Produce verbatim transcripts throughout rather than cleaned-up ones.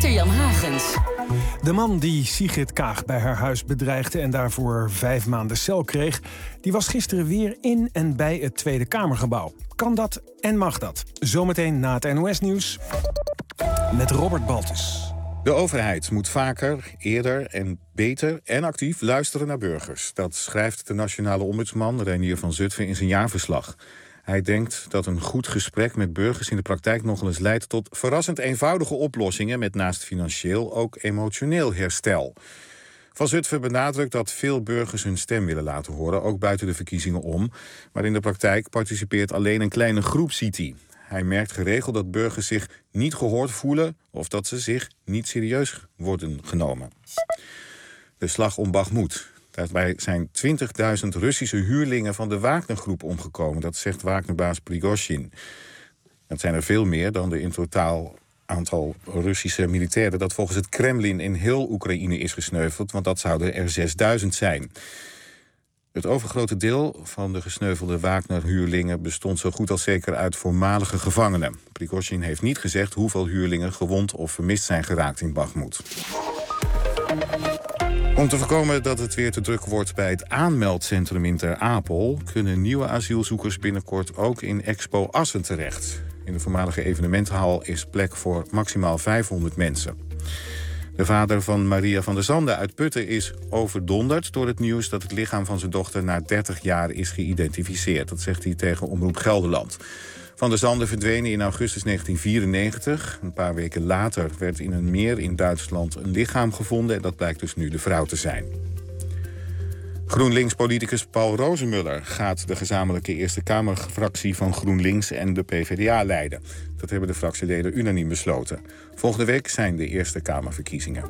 Pieter-Jan Hagens. De man die Sigrid Kaag bij haar huis bedreigde en daarvoor vijf maanden cel kreeg, die was gisteren weer in en bij het Tweede Kamergebouw. Kan dat en mag dat? Zometeen na het N O S-nieuws met Robert Baltus. De overheid moet vaker, eerder en beter en actief luisteren naar burgers. Dat schrijft de nationale ombudsman Reinier van Zutphen in zijn jaarverslag. Hij denkt dat een goed gesprek met burgers in de praktijk nogal eens leidt tot verrassend eenvoudige oplossingen met naast financieel ook emotioneel herstel. Van Zutphen benadrukt dat veel burgers hun stem willen laten horen, ook buiten de verkiezingen om. Maar in de praktijk participeert alleen een kleine groep, ziet hij. Hij merkt geregeld dat burgers zich niet gehoord voelen of dat ze zich niet serieus worden genomen. De slag om Bakhmut. Daarbij zijn twintigduizend Russische huurlingen van de Wagner-groep omgekomen. Dat zegt Wagnerbaas Prigozhin. Dat zijn er veel meer dan de in totaal aantal Russische militairen dat volgens het Kremlin in heel Oekraïne is gesneuveld, want dat zouden er zesduizend zijn. Het overgrote deel van de gesneuvelde Wagner-huurlingen bestond zo goed als zeker uit voormalige gevangenen. Prigozhin heeft niet gezegd hoeveel huurlingen gewond of vermist zijn geraakt in Bakhmut. Om te voorkomen dat het weer te druk wordt bij het aanmeldcentrum in Ter Apel, kunnen nieuwe asielzoekers binnenkort ook in Expo Assen terecht. In de voormalige evenementenhal is plek voor maximaal vijfhonderd mensen. De vader van Maria van der Zanden uit Putten is overdonderd door het nieuws dat het lichaam van zijn dochter na dertig jaar is geïdentificeerd. Dat zegt hij tegen Omroep Gelderland. Van der Zanden verdwenen in augustus negentien vierennegentig. Een paar weken later werd in een meer in Duitsland een lichaam gevonden en dat blijkt dus nu de vrouw te zijn. GroenLinks-politicus Paul Rozemuller gaat de gezamenlijke Eerste Kamerfractie van GroenLinks en de P v d A leiden. Dat hebben de fractieleden unaniem besloten. Volgende week zijn de Eerste Kamerverkiezingen.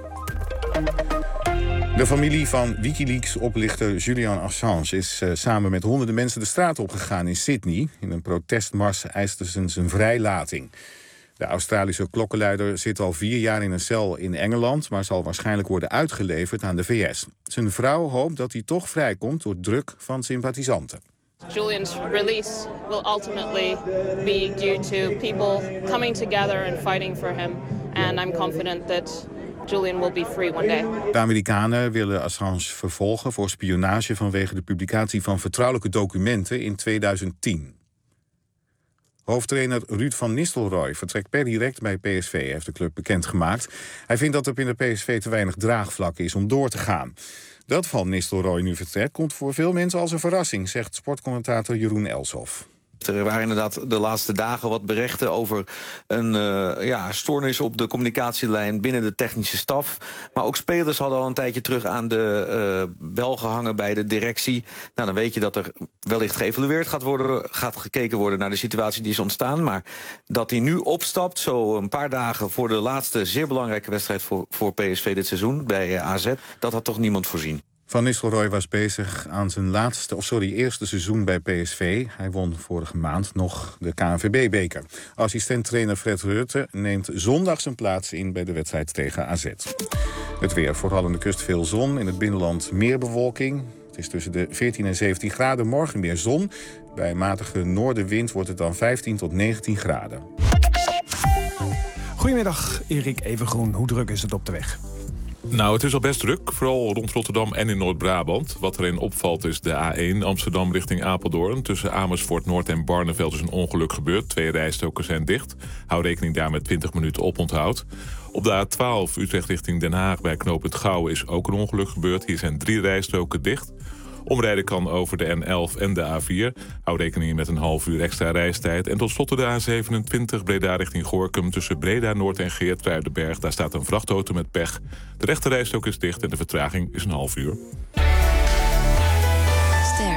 De familie van Wikileaks-oplichter Julian Assange is uh, samen met honderden mensen de straat opgegaan in Sydney. In een protestmars eisten ze zijn vrijlating. De Australische klokkenluider zit al vier jaar in een cel in Engeland, maar zal waarschijnlijk worden uitgeleverd aan de V S. Zijn vrouw hoopt dat hij toch vrijkomt door druk van sympathisanten. Julian's release will ultimately be due to people coming together and fighting for him. And I'm confident that Julian will be free one day. De Amerikanen willen Assange vervolgen voor spionage vanwege de publicatie van vertrouwelijke documenten in tweeduizend tien. Hoofdtrainer Ruud van Nistelrooy vertrekt per direct bij P S V, heeft de club bekendgemaakt. Hij vindt dat er binnen P S V te weinig draagvlak is om door te gaan. Dat Van Nistelrooy nu vertrekt komt voor veel mensen als een verrassing, zegt sportcommentator Jeroen Elshoff. Er waren inderdaad de laatste dagen wat berichten over een uh, ja, stoornis op de communicatielijn binnen de technische staf. Maar ook spelers hadden al een tijdje terug aan de uh, bel gehangen bij de directie. Nou, dan weet je dat er wellicht geëvalueerd gaat worden, gaat gekeken worden naar de situatie die is ontstaan. Maar dat hij nu opstapt, zo een paar dagen voor de laatste zeer belangrijke wedstrijd voor, voor P S V dit seizoen bij uh, A Z, dat had toch niemand voorzien. Van Nistelrooy was bezig aan zijn laatste, of sorry, eerste seizoen bij P S V. Hij won vorige maand nog de K N V B-beker. Assistent-trainer Fred Rutte neemt zondag zijn plaats in bij de wedstrijd tegen A Z. Het weer, vooral aan de kust veel zon, in het binnenland meer bewolking. Het is tussen de veertien en zeventien graden, morgen meer zon. Bij matige noordenwind wordt het dan vijftien tot negentien graden. Goedemiddag, Erik Evengroen. Hoe druk is het op de weg? Nou, het is al best druk, vooral rond Rotterdam en in Noord-Brabant. Wat erin opvalt is de A één Amsterdam richting Apeldoorn. Tussen Amersfoort Noord en Barneveld is een ongeluk gebeurd. Twee rijstroken zijn dicht. Hou rekening daar met twintig minuten oponthoud. Op de A twaalf Utrecht richting Den Haag bij knooppunt Gouwen is ook een ongeluk gebeurd. Hier zijn drie rijstroken dicht. Omrijden kan over de N elf en de A vier. Hou rekening met een half uur extra reistijd. En tot slot de A zevenentwintig Breda richting Gorinchem. Tussen Breda Noord en Geertruidenberg. Daar staat een vrachtauto met pech. De rechte rijstrook is dicht en de vertraging is een half uur. Ster.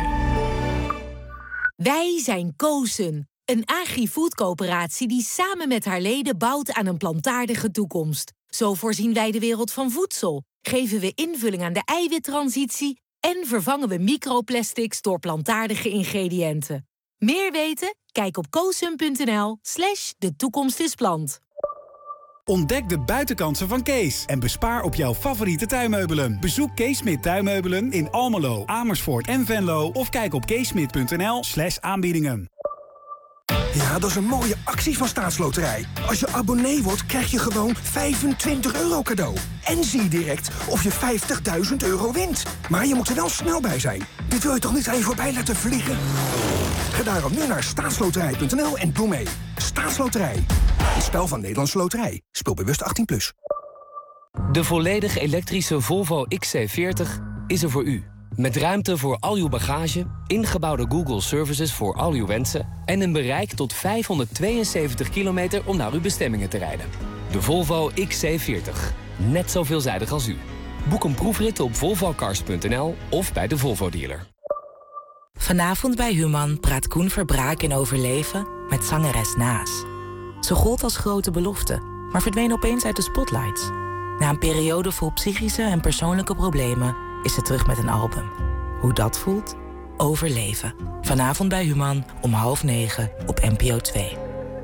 Wij zijn Kozen. Een agri-food-coöperatie die samen met haar leden bouwt aan een plantaardige toekomst. Zo voorzien wij de wereld van voedsel. Geven we invulling aan de eiwittransitie en vervangen we microplastics door plantaardige ingrediënten. Meer weten? Kijk op koosum.nl slash de toekomst is plant. Ontdek de buitenkansen van Kees en bespaar op jouw favoriete tuinmeubelen. Bezoek Kees Smit Tuinmeubelen in Almelo, Amersfoort en Venlo of kijk op keesmit.nl slash aanbiedingen. Ja, dat is een mooie actie van Staatsloterij. Als je abonnee wordt, krijg je gewoon vijfentwintig euro cadeau. En zie direct of je vijftigduizend euro wint. Maar je moet er wel snel bij zijn. Dit wil je toch niet aan je voorbij laten vliegen? Ga daarom nu naar staatsloterij punt n l en doe mee. Staatsloterij. Het spel van Nederlandse Loterij. Speel bewust achttien plus. De volledig elektrische Volvo X C veertig is er voor u. Met ruimte voor al uw bagage, ingebouwde Google Services voor al uw wensen en een bereik tot vijfhonderdtweeënzeventig kilometer om naar uw bestemmingen te rijden. De Volvo X C veertig. Net zo veelzijdig als u. Boek een proefrit op volvo cars punt n l of bij de Volvo dealer. Vanavond bij Human praat Koen Verbraak in overleven met zangeres Naas. Ze gold als grote belofte, maar verdween opeens uit de spotlights. Na een periode vol psychische en persoonlijke problemen is ze terug met een album. Hoe dat voelt? Overleven. Vanavond bij Human om half negen op N P O twee.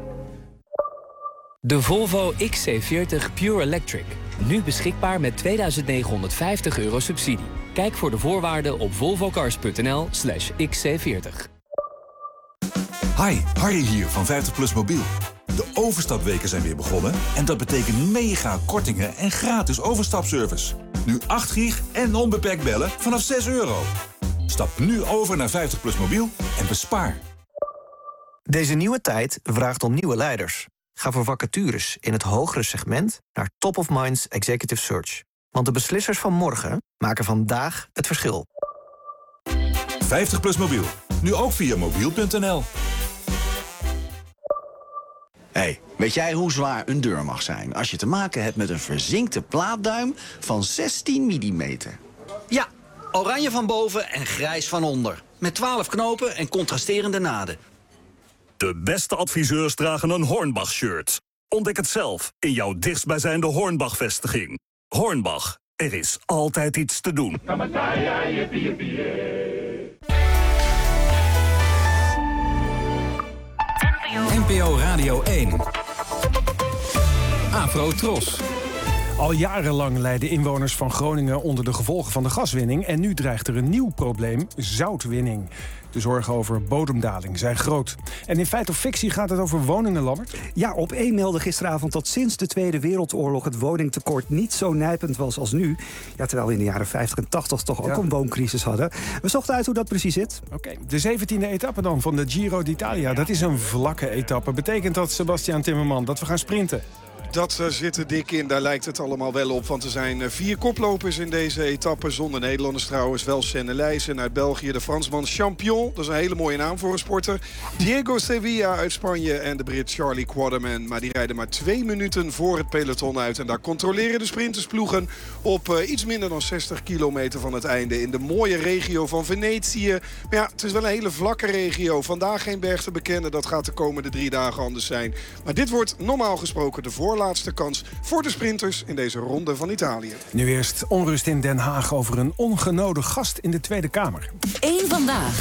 De Volvo X C veertig Pure Electric. Nu beschikbaar met tweeduizend negenhonderdvijftig euro subsidie. Kijk voor de voorwaarden op volvo cars punt n l slash X C veertig. Hi, Harry hier van vijftig plus Mobiel. De overstapweken zijn weer begonnen en dat betekent mega kortingen en gratis overstapservice. Nu acht gig en onbeperkt bellen vanaf zes euro. Stap nu over naar vijftig plus Mobiel en bespaar. Deze nieuwe tijd vraagt om nieuwe leiders. Ga voor vacatures in het hogere segment naar Top of Minds Executive Search. Want de beslissers van morgen maken vandaag het verschil. vijftig plus Mobiel. Nu ook via mobiel punt n l. Hey, weet jij hoe zwaar een deur mag zijn als je te maken hebt met een verzinkte plaatduim van zestien millimeter? Ja, oranje van boven en grijs van onder. Met twaalf knopen en contrasterende naden. De beste adviseurs dragen een Hornbach-shirt. Ontdek het zelf in jouw dichtstbijzijnde Hornbach-vestiging. Hornbach, er is altijd iets te doen. N P O Radio één. Afro Tros. Al jarenlang lijden inwoners van Groningen onder de gevolgen van de gaswinning. En nu dreigt er een nieuw probleem, zoutwinning. De zorgen over bodemdaling zijn groot. En in Feit of Fictie gaat het over woningen, Lammert? Ja, op één meldde gisteravond dat sinds de Tweede Wereldoorlog het woningtekort niet zo nijpend was als nu. Ja, terwijl we in de jaren vijftig en tachtig toch ook ja. een wooncrisis hadden. We zochten uit hoe dat precies zit. Oké, okay. De zeventiende etappe dan van de Giro d'Italia. Dat is een vlakke etappe. Betekent dat, Sebastian Timmerman, dat we gaan sprinten? Dat uh, zit er dik in, daar lijkt het allemaal wel op. Want er zijn uh, vier koplopers in deze etappe. Zonder Nederlanders trouwens. Wel Sennelijsen uit België. De Fransman Champion, dat is een hele mooie naam voor een sporter. Diego Sevilla uit Spanje en de Brit Charlie Quaterman. Maar die rijden maar twee minuten voor het peloton uit. En daar controleren de sprintersploegen op uh, iets minder dan zestig kilometer van het einde. In de mooie regio van Venetië. Maar ja, het is wel een hele vlakke regio. Vandaag geen berg te bekennen. Dat gaat de komende drie dagen anders zijn. Maar dit wordt normaal gesproken de voorlaatste. Laatste kans voor de sprinters in deze ronde van Italië. Nu eerst onrust in Den Haag over een ongenode gast in de Tweede Kamer. Eén vandaag.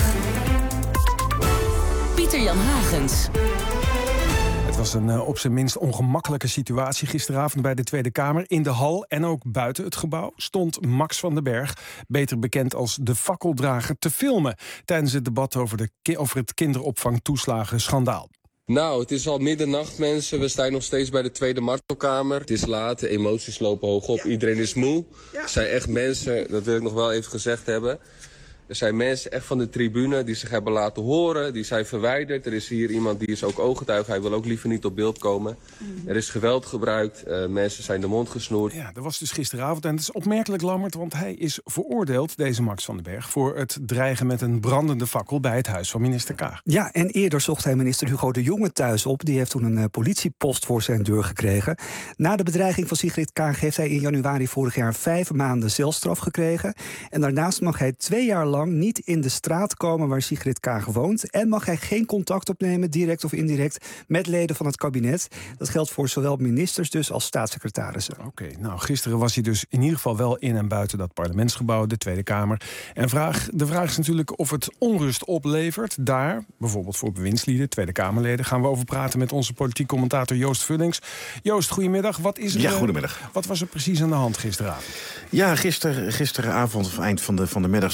Pieter-Jan Hagens. Het was een uh, op zijn minst ongemakkelijke situatie gisteravond bij de Tweede Kamer. In de hal en ook buiten het gebouw stond Max van den Berg, beter bekend als de fakkeldrager, te filmen tijdens het debat over, de ki- over het kinderopvangtoeslagen-schandaal. Nou, het is al middernacht, mensen. We staan nog steeds bij de Tweede Martelkamer. Het is laat, de emoties lopen hoog op. Iedereen is moe. Er zijn echt mensen, dat wil ik nog wel even gezegd hebben. Er zijn mensen echt van de tribune die zich hebben laten horen. Die zijn verwijderd. Er is hier iemand die is ook ooggetuige. Hij wil ook liever niet op beeld komen. Mm-hmm. Er is geweld gebruikt. Uh, mensen zijn de mond gesnoerd. Ja, dat was dus gisteravond. En het is opmerkelijk, Lammert, want hij is veroordeeld, deze Max van den Berg, voor het dreigen met een brandende fakkel bij het huis van minister Kaag. Ja, en eerder zocht hij minister Hugo de Jonge thuis op. Die heeft toen een uh, politiepost voor zijn deur gekregen. Na de bedreiging van Sigrid Kaag heeft hij in januari vorig jaar vijf maanden celstraf gekregen. En daarnaast mag hij twee jaar lang niet in de straat komen waar Sigrid Kaag woont. En mag hij geen contact opnemen, direct of indirect, met leden van het kabinet. Dat geldt voor zowel ministers dus als staatssecretarissen. Oké, okay, nou gisteren was hij dus in ieder geval wel in en buiten dat parlementsgebouw, de Tweede Kamer. En vraag, de vraag is natuurlijk of het onrust oplevert. Daar, bijvoorbeeld voor bewindslieden, Tweede Kamerleden, gaan we over praten met onze politiek commentator Joost Vullings. Joost, goedemiddag. Wat is er, ja, goedemiddag. Wat was er precies aan de hand gisteravond? Ja, gister, gisteravond of eind van de, van de middag stond onze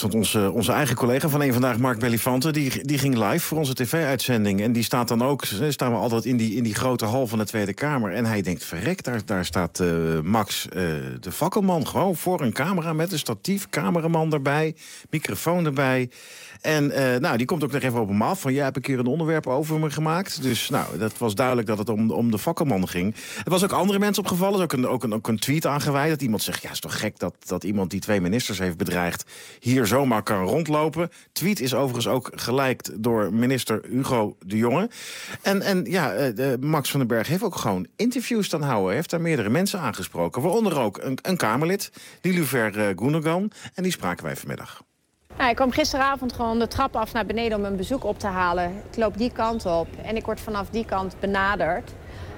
onze, onze eigen collega van Eén Vandaag, Mark Bellifante, die, die ging live voor onze tv-uitzending. En die staat dan ook, staan we altijd in die, in die grote hal van de Tweede Kamer. En hij denkt, verrek, daar, daar staat uh, Max, uh, de fakkelman, gewoon voor een camera met een statief, cameraman erbij, microfoon erbij. En uh, nou, die komt ook nog even op hem af van, jij hebt een keer een onderwerp over me gemaakt. Dus nou, dat was duidelijk dat het om, om de fakkelman ging. Er was ook andere mensen opgevallen, er is ook een, ook, een, ook een tweet aangeweid, dat iemand zegt, ja, is toch gek dat, dat iemand die twee ministers heeft bedreigd hier zomaar kan rondlopen. Tweet is overigens ook gelijkt door minister Hugo de Jonge. En, en ja, uh, Max van den Berg heeft ook gewoon interviews staan houden. Hij heeft daar meerdere mensen aangesproken, waaronder ook een, een Kamerlid, Niloufer uh, Gundogan. En die spraken wij vanmiddag. Nou, ik kwam gisteravond gewoon de trap af naar beneden om een bezoek op te halen. Ik loop die kant op en ik word vanaf die kant benaderd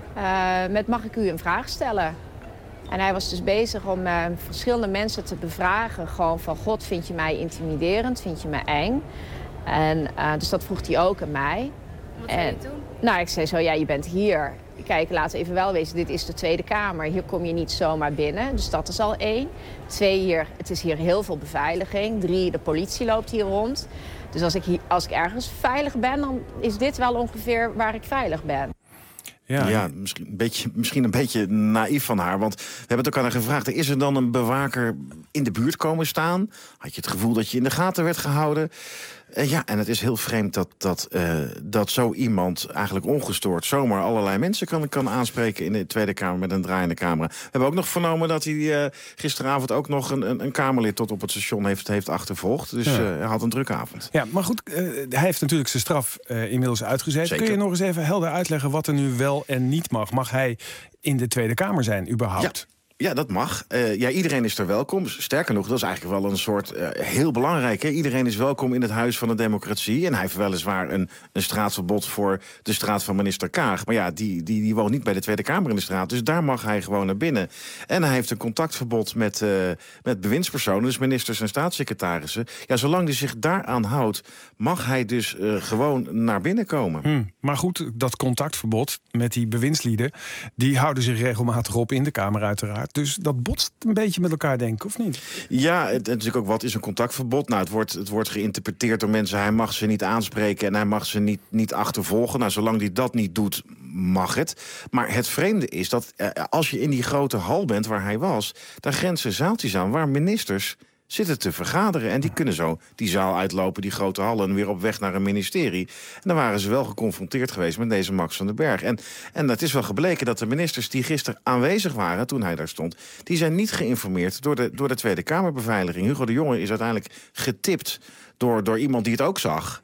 uh, met mag ik u een vraag stellen? En hij was dus bezig om uh, verschillende mensen te bevragen. Gewoon van, god, vind je mij intimiderend? Vind je mij eng? En uh, dus dat vroeg hij ook aan mij. Wat zei je toen? Nou, ik zei zo, ja, je bent hier. Kijk, laten we even wel wezen, dit is de Tweede Kamer. Hier kom je niet zomaar binnen, dus dat is al één. Twee, hier, het is hier heel veel beveiliging. Drie, de politie loopt hier rond. Dus als ik, hier, als ik ergens veilig ben, dan is dit wel ongeveer waar ik veilig ben. Ja, ja misschien, een beetje, misschien een beetje naïef van haar. Want we hebben het ook aan haar gevraagd. Is er dan een bewaker in de buurt komen staan? Had je het gevoel dat je in de gaten werd gehouden? Uh, ja, en het is heel vreemd dat, dat, uh, dat zo iemand eigenlijk ongestoord zomaar allerlei mensen kan, kan aanspreken in de Tweede Kamer met een draaiende camera. We hebben ook nog vernomen dat hij uh, gisteravond ook nog een, een, een Kamerlid tot op het station heeft, heeft achtervolgd. Dus ja. uh, hij had een drukke avond. Ja, maar goed, uh, hij heeft natuurlijk zijn straf uh, inmiddels uitgezeten. Zeker. Kun je nog eens even helder uitleggen wat er nu wel en niet mag? Mag hij in de Tweede Kamer zijn, überhaupt? Ja. Ja, dat mag. Uh, ja, iedereen is er welkom. Sterker nog, dat is eigenlijk wel een soort uh, heel belangrijk. Hè? Iedereen is welkom in het Huis van de Democratie. En hij heeft weliswaar een, een straatverbod voor de straat van minister Kaag. Maar ja, die, die, die woont niet bij de Tweede Kamer in de straat. Dus daar mag hij gewoon naar binnen. En hij heeft een contactverbod met, uh, met bewindspersonen, dus ministers en staatssecretarissen. Ja, zolang hij zich daaraan houdt, mag hij dus uh, gewoon naar binnen komen. Hmm, maar goed, dat contactverbod met die bewindslieden, die houden zich regelmatig op in de Kamer uiteraard. Dus dat botst een beetje met elkaar, denk ik, of niet? Ja, het, het is natuurlijk ook wat is een contactverbod. Nou, het wordt, het wordt geïnterpreteerd door mensen. Hij mag ze niet aanspreken en hij mag ze niet, niet achtervolgen. Nou, zolang hij dat niet doet, mag het. Maar het vreemde is dat eh, als je in die grote hal bent waar hij was, daar grenzen zaaltjes aan waar ministers zitten te vergaderen. En die kunnen zo die zaal uitlopen, die grote hallen, en weer op weg naar een ministerie. En dan waren ze wel geconfronteerd geweest met deze Max van den Berg. En, en het is wel gebleken dat de ministers die gisteren aanwezig waren toen hij daar stond, die zijn niet geïnformeerd door de, door de Tweede Kamerbeveiliging. Hugo de Jonge is uiteindelijk getipt door, door iemand die het ook zag.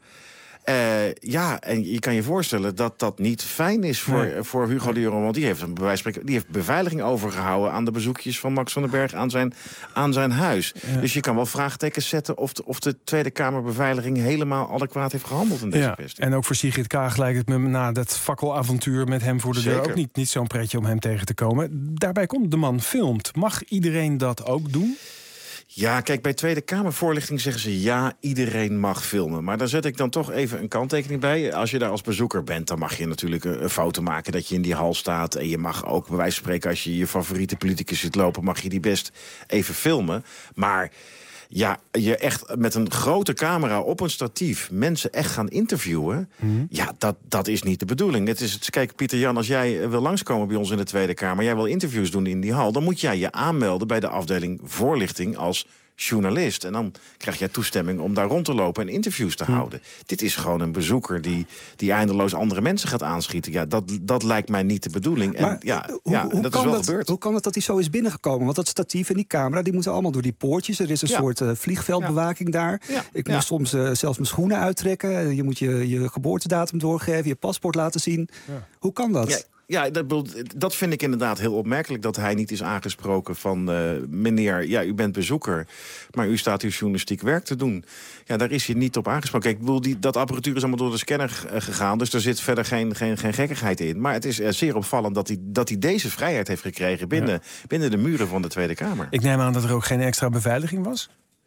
Uh, ja, en je kan je voorstellen dat dat niet fijn is voor, nee. voor Hugo de Jonge. Want die heeft, een bewijs, die heeft beveiliging overgehouden aan de bezoekjes van Max van den Berg aan zijn, aan zijn huis. Ja. Dus je kan wel vraagtekens zetten of de, of de Tweede Kamerbeveiliging helemaal adequaat heeft gehandeld in deze ja, kwestie. En ook voor Sigrid Kaag lijkt het me na dat fakkelavontuur met hem voor de Zeker. deur ook niet, niet zo'n pretje om hem tegen te komen. Daarbij komt, de man filmt. Mag iedereen dat ook doen? Ja, kijk, bij Tweede Kamervoorlichting zeggen ze ja, iedereen mag filmen. Maar daar zet ik dan toch even een kanttekening bij. Als je daar als bezoeker bent, dan mag je natuurlijk een foto maken dat je in die hal staat. En je mag ook, bij wijze van spreken, als je je favoriete politicus ziet lopen, mag je die best even filmen. Maar ja, je echt met een grote camera op een statief mensen echt gaan interviewen, mm-hmm. ja, dat, dat is niet de bedoeling. Het is het, kijk, Pieter Jan, als jij wil langskomen bij ons in de Tweede Kamer, jij wil interviews doen in die hal, dan moet jij je aanmelden bij de afdeling voorlichting als journalist. En dan krijg jij toestemming om daar rond te lopen en interviews te hm. houden. Dit is gewoon een bezoeker die, die eindeloos andere mensen gaat aanschieten. Ja, dat, dat lijkt mij niet de bedoeling. Maar en ja, hoe, ja hoe dat kan is wel dat, gebeurd. Hoe kan het dat hij zo is binnengekomen? Want dat statief en die camera, die moeten allemaal door die poortjes. Er is een ja. soort uh, vliegveldbewaking ja. daar. Ja. Ik moest ja. soms uh, zelfs mijn schoenen uittrekken. Je moet je, je geboortedatum doorgeven, je paspoort laten zien. Ja. Hoe kan dat? Ja. Ja, dat, dat vind ik inderdaad heel opmerkelijk, dat hij niet is aangesproken van uh, meneer, ja, u bent bezoeker, maar u staat uw journalistiek werk te doen. Ja, daar is hij niet op aangesproken. Kijk, ik bedoel, die, dat apparatuur is allemaal door de scanner uh, gegaan, dus er zit verder geen, geen, geen gekkigheid in. Maar het is uh, zeer opvallend dat hij, dat hij deze vrijheid heeft gekregen binnen, ja. binnen de muren van de Tweede Kamer. Ik neem aan dat er ook geen extra beveiliging was?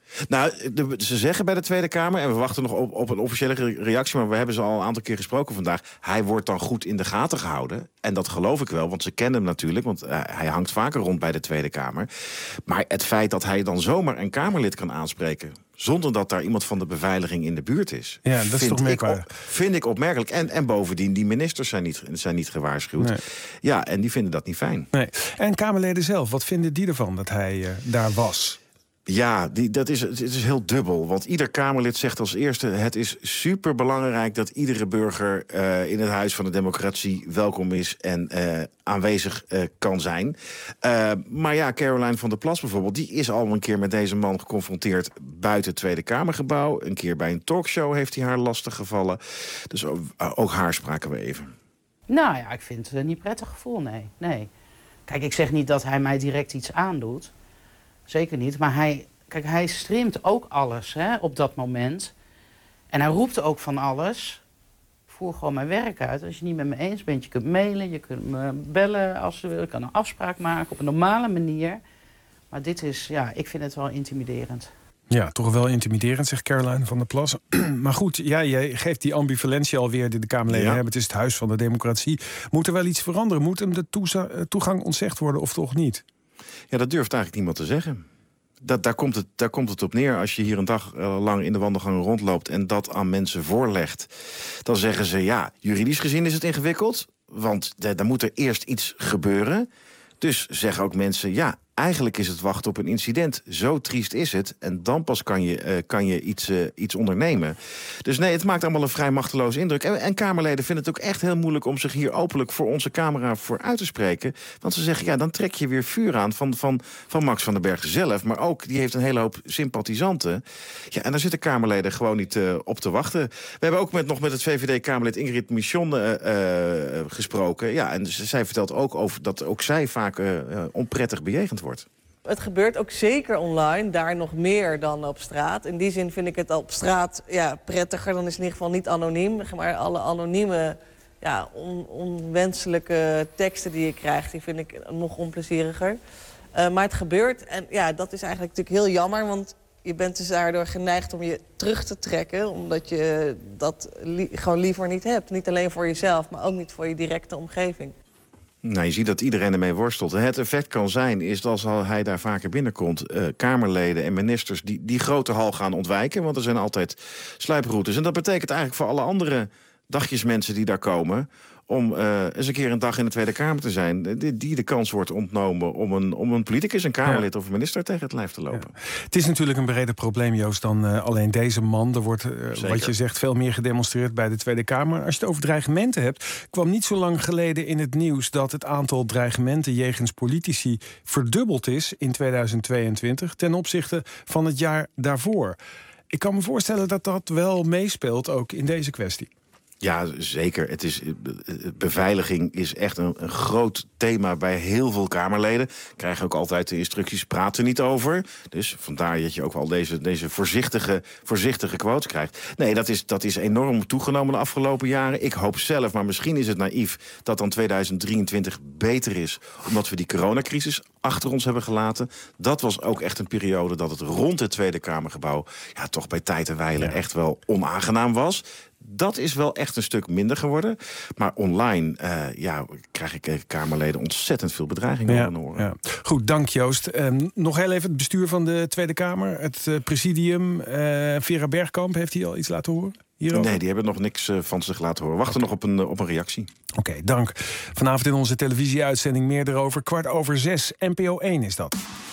Nou, de, ze zeggen bij de Tweede Kamer, en we wachten nog op, op een officiële reactie, maar we hebben ze al een aantal keer gesproken vandaag. Hij wordt dan goed in de gaten gehouden. En dat geloof ik wel, want ze kennen hem natuurlijk, want uh, hij hangt vaker rond bij de Tweede Kamer. Maar het feit dat hij dan zomaar een Kamerlid kan aanspreken, zonder dat daar iemand van de beveiliging in de buurt is, ja, dat is toch merkwaardig. Op, vind ik opmerkelijk. En, en bovendien, die ministers zijn niet, zijn niet gewaarschuwd. Nee. Ja, en die vinden dat niet fijn. Nee. En Kamerleden zelf, wat vinden die ervan dat hij uh, daar was? Ja, die, dat is, het is heel dubbel. Want ieder Kamerlid zegt als eerste, het is superbelangrijk dat iedere burger uh, in het Huis van de Democratie welkom is en uh, aanwezig uh, kan zijn. Uh, maar ja, Caroline van der Plas bijvoorbeeld, die is al een keer met deze man geconfronteerd buiten het Tweede Kamergebouw. Een keer bij een talkshow heeft hij haar lastig gevallen. Dus ook, uh, ook haar spraken we even. Nou ja, ik vind het een niet prettig gevoel, nee. nee. Kijk, ik zeg niet dat hij mij direct iets aandoet. Zeker niet, maar hij, kijk, hij streamt ook alles hè, op dat moment. En hij roept ook van alles. Ik voer gewoon mijn werk uit. Als je het niet met me eens bent, je kunt mailen, je kunt me bellen als je wil. Je kan een afspraak maken op een normale manier. Maar dit is, ja, ik vind het wel intimiderend. Ja, toch wel intimiderend, zegt Caroline van der Plas. Maar goed, ja, jij geeft die ambivalentie alweer die de Kamerleden ja. hebben. Het is het Huis van de Democratie. Moet er wel iets veranderen? Moet hem de toeza- toegang ontzegd worden of toch niet? Ja, dat durft eigenlijk niemand te zeggen. Dat, daar, komt het, daar komt het op neer. Als je hier een dag uh, lang in de wandelgangen rondloopt en dat aan mensen voorlegt, dan zeggen ze, ja, juridisch gezien is het ingewikkeld, want uh, dan moet er eerst iets gebeuren. Dus zeggen ook mensen, ja, eigenlijk is het wachten op een incident. Zo triest is het. En dan pas kan je, uh, kan je iets, uh, iets ondernemen. Dus nee, het maakt allemaal een vrij machteloze indruk. En, en Kamerleden vinden het ook echt heel moeilijk om zich hier openlijk voor onze camera voor uit te spreken. Want ze zeggen, ja, dan trek je weer vuur aan van, van, van Max van den Berg zelf. Maar ook, die heeft een hele hoop sympathisanten. Ja, en daar zitten Kamerleden gewoon niet uh, op te wachten. We hebben ook met, nog met het V V D-Kamerlid Ingrid Michon uh, uh, gesproken. Ja, en zij vertelt ook over dat ook zij vaak uh, uh, onprettig bejegend wordt. Het gebeurt ook zeker online, daar nog meer dan op straat. In die zin vind ik het op straat ja, prettiger. Dan is het in ieder geval niet anoniem. Maar alle anonieme, ja, on, onwenselijke teksten die je krijgt, die vind ik nog onplezieriger. Uh, maar het gebeurt en ja, dat is eigenlijk natuurlijk heel jammer. Want je bent dus daardoor geneigd om je terug te trekken. Omdat je dat li- gewoon liever niet hebt. Niet alleen voor jezelf, maar ook niet voor je directe omgeving. Nou, je ziet dat iedereen ermee worstelt. Het effect kan zijn, is dat als hij daar vaker binnenkomt, uh, Kamerleden en ministers die, die grote hal gaan ontwijken. Want er zijn altijd sluiproutes. En dat betekent eigenlijk voor alle andere dagjesmensen die daar komen, om uh, eens een keer een dag in de Tweede Kamer te zijn, die, die de kans wordt ontnomen om een, om een politicus, een Kamerlid ja. of een minister tegen het lijf te lopen. Ja. Het is natuurlijk een breder probleem, Joost, dan uh, alleen deze man. Er wordt, uh, wat je zegt, veel meer gedemonstreerd bij de Tweede Kamer. Als je het over dreigementen hebt, kwam niet zo lang geleden in het nieuws dat het aantal dreigementen jegens politici verdubbeld is in tweeduizend tweeëntwintig ten opzichte van het jaar daarvoor. Ik kan me voorstellen dat dat wel meespeelt ook in deze kwestie. Ja, zeker. Het is, beveiliging is echt een, een groot thema bij heel veel Kamerleden. Krijgen ook altijd de instructies, praat er niet over. Dus vandaar dat je ook wel deze, deze voorzichtige, voorzichtige quotes krijgt. Nee, dat is, dat is enorm toegenomen de afgelopen jaren. Ik hoop zelf, maar misschien is het naïef, dat dan tweeduizend drieëntwintig beter is, omdat we die coronacrisis achter ons hebben gelaten. Dat was ook echt een periode dat het rond het Tweede Kamergebouw ja, toch bij tijd en wijle ja. echt wel onaangenaam was. Dat is wel echt een stuk minder geworden. Maar online uh, ja, krijg ik uh, Kamerleden ontzettend veel bedreigingen ja, horen. Ja. Goed, dank Joost. Um, nog heel even het bestuur van de Tweede Kamer. Het uh, presidium. Uh, Vera Bergkamp, heeft hij al iets laten horen? Hierover? Nee, die hebben nog niks uh, van zich laten horen. Wachten okay. nog op een, uh, op een reactie. Oké, okay, dank. Vanavond in onze televisieuitzending meer erover. Kwart over zes, N P O één is dat.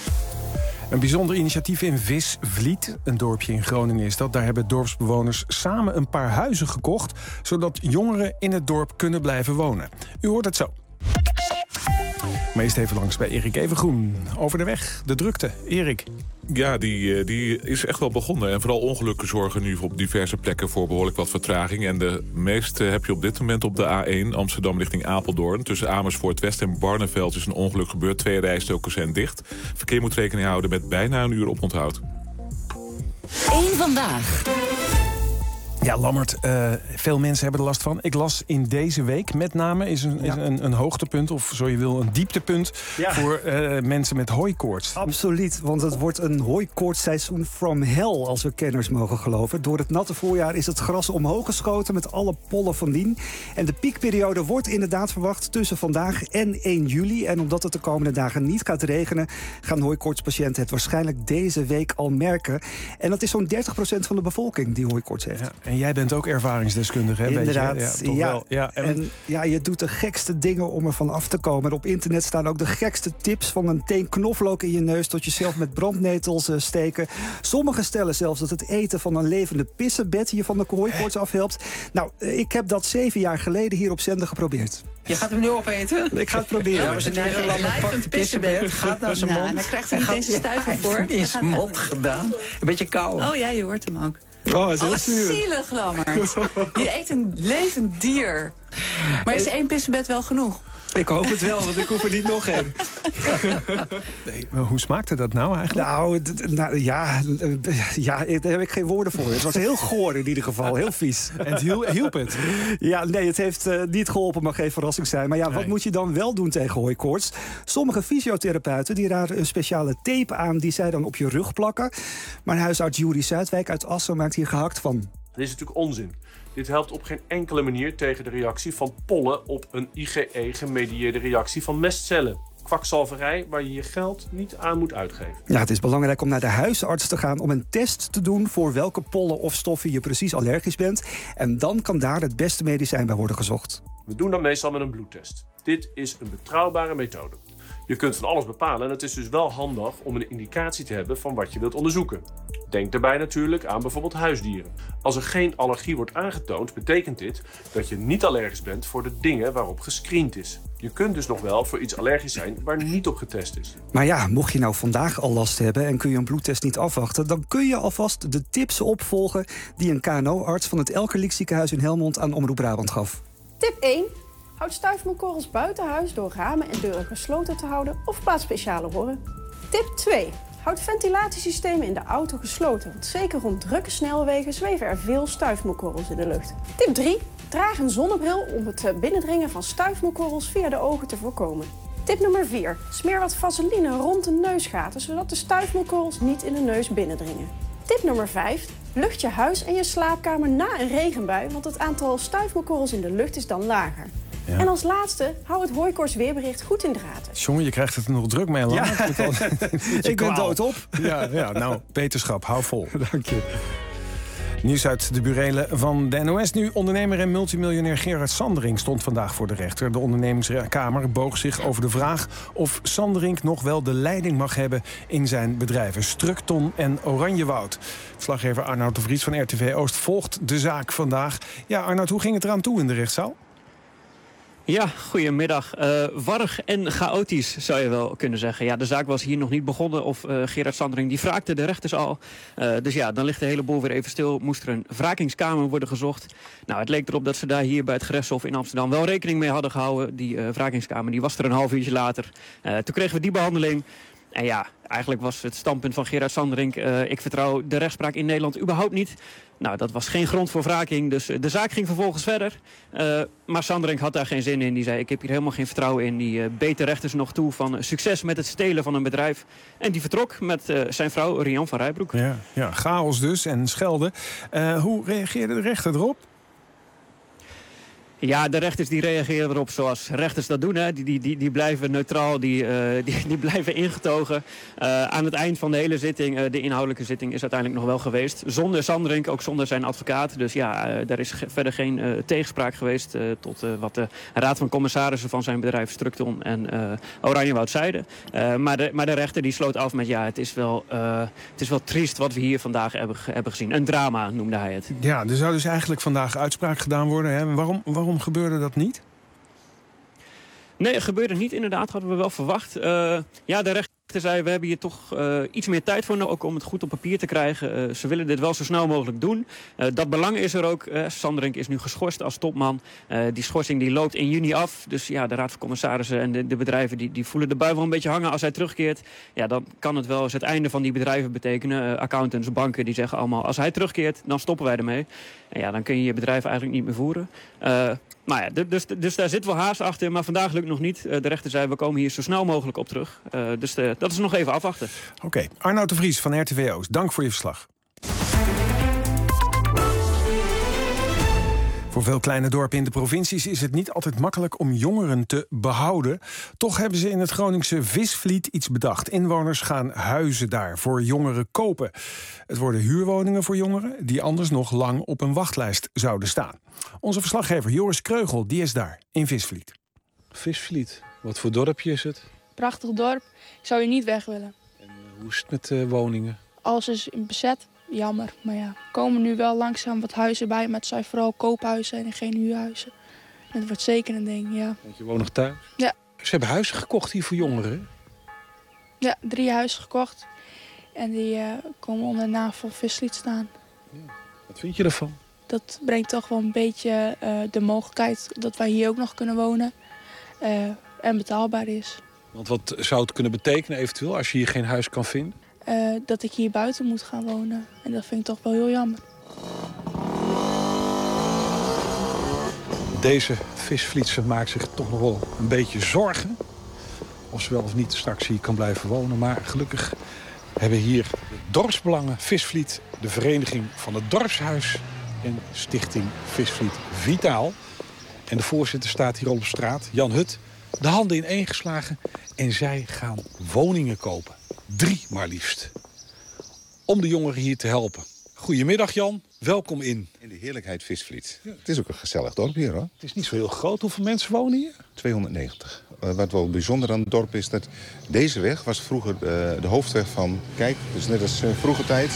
Een bijzonder initiatief in Visvliet, een dorpje in Groningen is dat. Daar hebben dorpsbewoners samen een paar huizen gekocht, zodat jongeren in het dorp kunnen blijven wonen. U hoort het zo. Meest even langs bij Erik Evengroen. Over de weg, de drukte. Erik. Ja, die, die is echt wel begonnen. En vooral ongelukken zorgen nu op diverse plekken voor behoorlijk wat vertraging. En de meeste heb je op dit moment op de A één Amsterdam richting Apeldoorn. Tussen Amersfoort West en Barneveld is een ongeluk gebeurd. Twee rijstroken zijn dicht. Verkeer moet rekening houden met bijna een uur oponthoud. Eén vandaag. Ja, Lammert, uh, veel mensen hebben er last van. Ik las in deze week met name is een, ja. is een, een hoogtepunt, of zo je wil, een dieptepunt ja. voor uh, mensen met hooikoorts. Absoluut, want het wordt een hooikoortsseizoen from hell, als we kenners mogen geloven. Door het natte voorjaar is het gras omhoog geschoten met alle pollen van dien. En de piekperiode wordt inderdaad verwacht tussen vandaag en één juli. En omdat het de komende dagen niet gaat regenen, gaan hooikoortspatiënten het waarschijnlijk deze week al merken. En dat is zo'n dertig procent van de bevolking die hooikoorts heeft. Ja, en jij bent ook ervaringsdeskundige, hè? Inderdaad, weet je? Ja, toch ja. wel. Ja, en... en ja, je doet de gekste dingen om er van af te komen. En op internet staan ook de gekste tips, van een teen knoflook in je neus tot jezelf met brandnetels uh, steken. Sommigen stellen zelfs dat het eten van een levende pissenbed je van de hooikoorts afhelpt. Nou, ik heb dat zeven jaar geleden hier op zender geprobeerd. Je gaat hem nu opeten? Ik ga het proberen. Ja, maar zijn Nederlander pakt een pissenbed, gaat naar zijn mond. En dan krijgt hij niet deze stuiver voor. In zijn mond gedaan. Een beetje kou. Oh ja, je hoort hem ook. Oh, is heel oh, zielig, Lammert. Je eet een levend dier. Maar is één pissenbed wel genoeg? Ik hoop het wel, want ik hoef er niet nog een. Nee, maar hoe smaakte dat nou eigenlijk? Nou, d- nou ja, ja, daar heb ik geen woorden voor. Het was heel goor in ieder geval, heel vies. En het hielp, hielp het? Ja, nee, het heeft uh, niet geholpen, mag geen verrassing zijn. Maar ja, wat nee. moet je dan wel doen tegen hooikoorts? Sommige fysiotherapeuten die raden een speciale tape aan die zij dan op je rug plakken. Maar huisarts Juri Zuidwijk uit Assen maakt hier gehakt van. Dit is natuurlijk onzin. Dit helpt op geen enkele manier tegen de reactie van pollen op een I G E-gemedieerde reactie van mestcellen. Kwakzalverij waar je je geld niet aan moet uitgeven. Ja, het is belangrijk om naar de huisarts te gaan om een test te doen voor welke pollen of stoffen je precies allergisch bent. En dan kan daar het beste medicijn bij worden gezocht. We doen dat meestal met een bloedtest. Dit is een betrouwbare methode. Je kunt van alles bepalen en het is dus wel handig om een indicatie te hebben van wat je wilt onderzoeken. Denk daarbij natuurlijk aan bijvoorbeeld huisdieren. Als er geen allergie wordt aangetoond, betekent dit dat je niet allergisch bent voor de dingen waarop gescreend is. Je kunt dus nog wel voor iets allergisch zijn waar niet op getest is. Maar ja, mocht je nou vandaag al last hebben en kun je een bloedtest niet afwachten, dan kun je alvast de tips opvolgen die een K N O-arts van het Elkerlijk ziekenhuis in Helmond aan Omroep Brabant gaf. Tip één. Houd stuifmeelkorrels buiten huis door ramen en deuren gesloten te houden of plaats speciale horen. Tip twee. Houd ventilatiesystemen in de auto gesloten, want zeker rond drukke snelwegen zweven er veel stuifmeelkorrels in de lucht. Tip drie. Draag een zonnebril om het binnendringen van stuifmeelkorrels via de ogen te voorkomen. Tip nummer vier. Smeer wat vaseline rond de neusgaten, zodat de stuifmeelkorrels niet in de neus binnendringen. Tip nummer vijf. Lucht je huis en je slaapkamer na een regenbui, want het aantal stuifmeelkorrels in de lucht is dan lager. Ja. En als laatste, hou het hooikoortsweerbericht goed in de gaten. Jongen, je krijgt het er nog druk mee, Lammert. Ja. Ik ben doodop. Ja, ja, nou, beterschap, hou vol. Dank je. Nieuws uit de burelen van de N O S nu. Ondernemer en multimiljonair Gerard Sanderink stond vandaag voor de rechter. De ondernemingskamer boog zich over de vraag of Sanderink nog wel de leiding mag hebben in zijn bedrijven Structon en Oranjewoud. Verslaggever Arnoud de Vries van R T V Oost volgt de zaak vandaag. Ja, Arnoud, hoe ging het eraan toe in de rechtszaal? Ja, goedemiddag. Uh, warrig en chaotisch zou je wel kunnen zeggen. Ja, de zaak was hier nog niet begonnen of uh, Gerard Sanderink die wraakte de rechters al. Uh, dus ja, dan ligt de hele boel weer even stil. Moest er een wrakingskamer worden gezocht. Nou, het leek erop dat ze daar hier bij het gerechtshof in Amsterdam wel rekening mee hadden gehouden. Die uh, wrakingskamer die was er een half uurtje later. Uh, toen kregen we die behandeling. En ja, eigenlijk was het standpunt van Gerard Sanderink, Uh, ik vertrouw de rechtspraak in Nederland überhaupt niet. Nou, dat was geen grond voor wraking, dus de zaak ging vervolgens verder. Uh, maar Sanderink had daar geen zin in. Die zei, ik heb hier helemaal geen vertrouwen in. Die uh, beet de rechters nog toe van uh, succes met het stelen van een bedrijf. En die vertrok met uh, zijn vrouw Rian van Rijbroek. Ja, ja, chaos dus en schelden. Uh, hoe reageerde de rechter erop? Ja, de rechters die reageren erop zoals rechters dat doen. Hè. Die, die, die, die blijven neutraal, die, uh, die, die blijven ingetogen. Uh, aan het eind van de hele zitting, uh, de inhoudelijke zitting, is uiteindelijk nog wel geweest. Zonder Sanderink, ook zonder zijn advocaat. Dus ja, uh, daar is ge- verder geen uh, tegenspraak geweest uh, tot uh, wat de raad van commissarissen van zijn bedrijf Structon en uh, Oranjewoud zeiden. Uh, maar, de, maar de rechter die sloot af met ja, het is wel, uh, het is wel triest wat we hier vandaag hebben, hebben gezien. Een drama noemde hij het. Ja, er zou dus eigenlijk vandaag uitspraak gedaan worden. Hè? Waarom, waarom gebeurde dat niet? Nee, het gebeurde niet inderdaad, hadden we wel verwacht. Uh, ja, de rechter rechter zei, we hebben hier toch uh, iets meer tijd voor nodig, ook om het goed op papier te krijgen. Uh, ze willen dit wel zo snel mogelijk doen. Uh, dat belang is er ook. Uh, Sanderink is nu geschorst als topman. Uh, die schorsing die loopt in juni af. Dus ja, de raad van commissarissen en de, de bedrijven die, die voelen de bui wel een beetje hangen als hij terugkeert. Ja, dan kan het wel eens het einde van die bedrijven betekenen. Uh, accountants, banken, die zeggen allemaal, als hij terugkeert, dan stoppen wij ermee. En ja, dan kun je je bedrijf eigenlijk niet meer voeren. Uh, Nou ja, dus, dus daar zit wel haast achter, maar vandaag lukt nog niet. De rechter zei, we komen hier zo snel mogelijk op terug. Uh, dus de, dat is nog even afwachten. Oké, okay. Arnoud de Vries van R T V Oost, dank voor je verslag. Voor veel kleine dorpen in de provincies is het niet altijd makkelijk om jongeren te behouden. Toch hebben ze in het Groningse Visvliet iets bedacht. Inwoners gaan huizen daar voor jongeren kopen. Het worden huurwoningen voor jongeren die anders nog lang op een wachtlijst zouden staan. Onze verslaggever Joris Kreugel, die is daar in Visvliet. Visvliet, wat voor dorpje is het? Prachtig dorp, ik zou hier niet weg willen. En hoe is het met uh, woningen? Alles is bezet. Jammer, maar ja, er komen nu wel langzaam wat huizen bij, maar het zijn vooral koophuizen en geen huurhuizen. En het wordt zeker een ding, ja. Want je woont nog thuis? Ja. Ze hebben huizen gekocht hier voor jongeren? Ja, drie huizen gekocht. En die uh, komen onder de naam van Visvliet staan. Ja. Wat vind je ervan? Dat brengt toch wel een beetje uh, de mogelijkheid dat wij hier ook nog kunnen wonen. Uh, en betaalbaar is. Want wat zou het kunnen betekenen eventueel als je hier geen huis kan vinden? Uh, dat ik hier buiten moet gaan wonen. En dat vind ik toch wel heel jammer. Deze Visvlietse maakt zich toch nog wel een beetje zorgen. Of ze wel of niet straks hier kan blijven wonen. Maar gelukkig hebben hier de dorpsbelangen Visvliet, de vereniging van het dorpshuis en stichting Visvliet Vitaal. En de voorzitter staat hier al op straat, Jan Hut, de handen ineen geslagen. En zij gaan woningen kopen. Drie maar liefst. Om de jongeren hier te helpen. Goedemiddag Jan, welkom in. In de heerlijkheid Visvliet. Ja. Het is ook een gezellig dorp hier hoor. Het is niet zo heel groot. Hoeveel mensen wonen hier? tweehonderdnegentig. Uh, wat wel bijzonder aan het dorp is dat deze weg was vroeger uh, de hoofdweg van... Kijk, dus net als uh, vroeger tijd.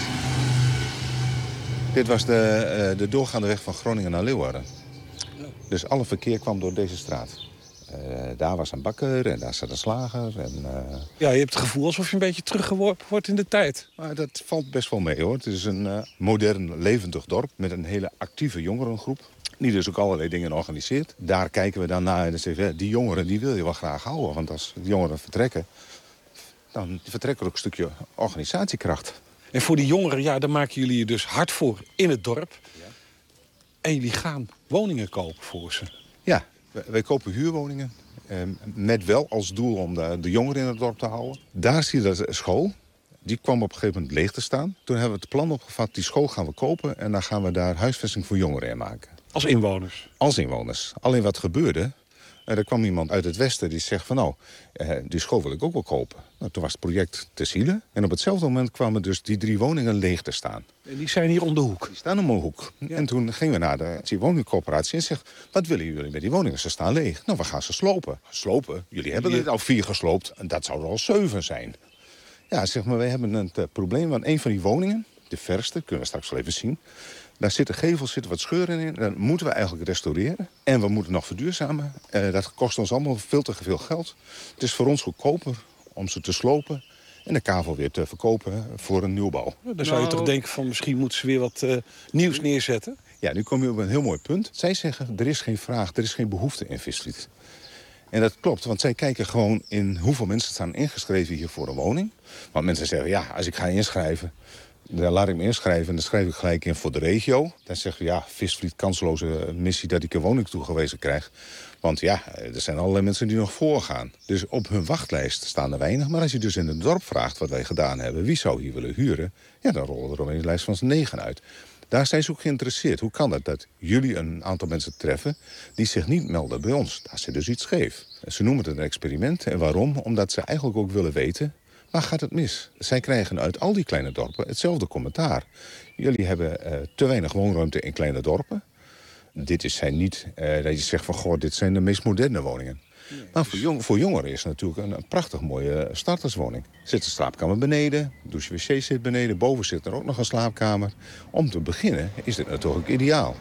Dit was de, uh, de doorgaande weg van Groningen naar Leeuwarden. Ja. Dus alle verkeer kwam door deze straat. Uh, daar was een bakker en daar zat een slager. En, uh... Ja, je hebt het gevoel alsof je een beetje teruggeworpen wordt in de tijd. Maar dat valt best wel mee hoor. Het is een uh, modern, levendig dorp met een hele actieve jongerengroep. Die dus ook allerlei dingen organiseert. Daar kijken we dan naar en dan zeggen we, die jongeren die wil je wel graag houden. Want als de jongeren vertrekken, dan vertrekken er ook een stukje organisatiekracht. En voor die jongeren, ja, daar maken jullie je dus hard voor in het dorp. Ja. En jullie gaan woningen kopen voor ze. Ja. Wij kopen huurwoningen eh, met wel als doel om de, de jongeren in het dorp te houden. Daar zie je de school. Die kwam op een gegeven moment leeg te staan. Toen hebben we het plan opgevat, die school gaan we kopen... en dan gaan we daar huisvesting voor jongeren in maken. Als inwoners? Als inwoners. Alleen wat gebeurde... Uh, er kwam iemand uit het westen die zegt van nou, uh, die school wil ik ook wel kopen. Nou, toen was het project te zielen. En op hetzelfde moment kwamen dus die drie woningen leeg te staan. En die zijn hier om de hoek? Die staan om de hoek. Ja. En toen gingen we naar de die woningcorporatie en zegt, wat willen jullie met die woningen? Ze staan leeg. Nou, we gaan ze slopen. Slopen? Jullie hebben er al vier gesloopt. En dat zou er al zeven zijn. Ja, zeg maar, wij hebben het uh, probleem van een van die woningen, de verste, kunnen we straks wel even zien. Daar zitten gevels, zitten wat scheuren in. Dat moeten we eigenlijk restaureren. En we moeten nog verduurzamen. Uh, dat kost ons allemaal veel te veel geld. Het is voor ons goedkoper om ze te slopen en de kavel weer te verkopen voor een nieuwbouw. Ja, dan zou je toch denken van misschien moeten ze weer wat uh, nieuws neerzetten? Ja, nu kom je op een heel mooi punt. Zij zeggen, er is geen vraag, er is geen behoefte in Visvliet. En dat klopt, want zij kijken gewoon in hoeveel mensen staan ingeschreven hier voor een woning. Want mensen zeggen, ja, als ik ga inschrijven, dan laat ik me inschrijven en dan schrijf ik gelijk in voor de regio. Dan zeggen we, ja, Visvliet, kansloze missie dat ik een woning toegewezen krijg. Want ja, er zijn allerlei mensen die nog voorgaan. Dus op hun wachtlijst staan er weinig. Maar als je dus in het dorp vraagt wat wij gedaan hebben, wie zou hier willen huren? Ja, dan rollen er opeens een lijst van z'n negen uit. Daar zijn ze ook geïnteresseerd. Hoe kan het dat jullie een aantal mensen treffen die zich niet melden bij ons? Daar zit dus iets scheef. Ze noemen het een experiment. En waarom? Omdat ze eigenlijk ook willen weten, waar gaat het mis? Zij krijgen uit al die kleine dorpen hetzelfde commentaar. Jullie hebben uh, te weinig woonruimte in kleine dorpen. Dit is zijn niet uh, dat je zegt van, goh, dit zijn de meest moderne woningen. Nee, maar voor, jong, voor jongeren is het natuurlijk een, een prachtig mooie starterswoning. Er zit een slaapkamer beneden, douche wc zit beneden, boven zit er ook nog een slaapkamer. Om te beginnen is dit natuurlijk ideaal.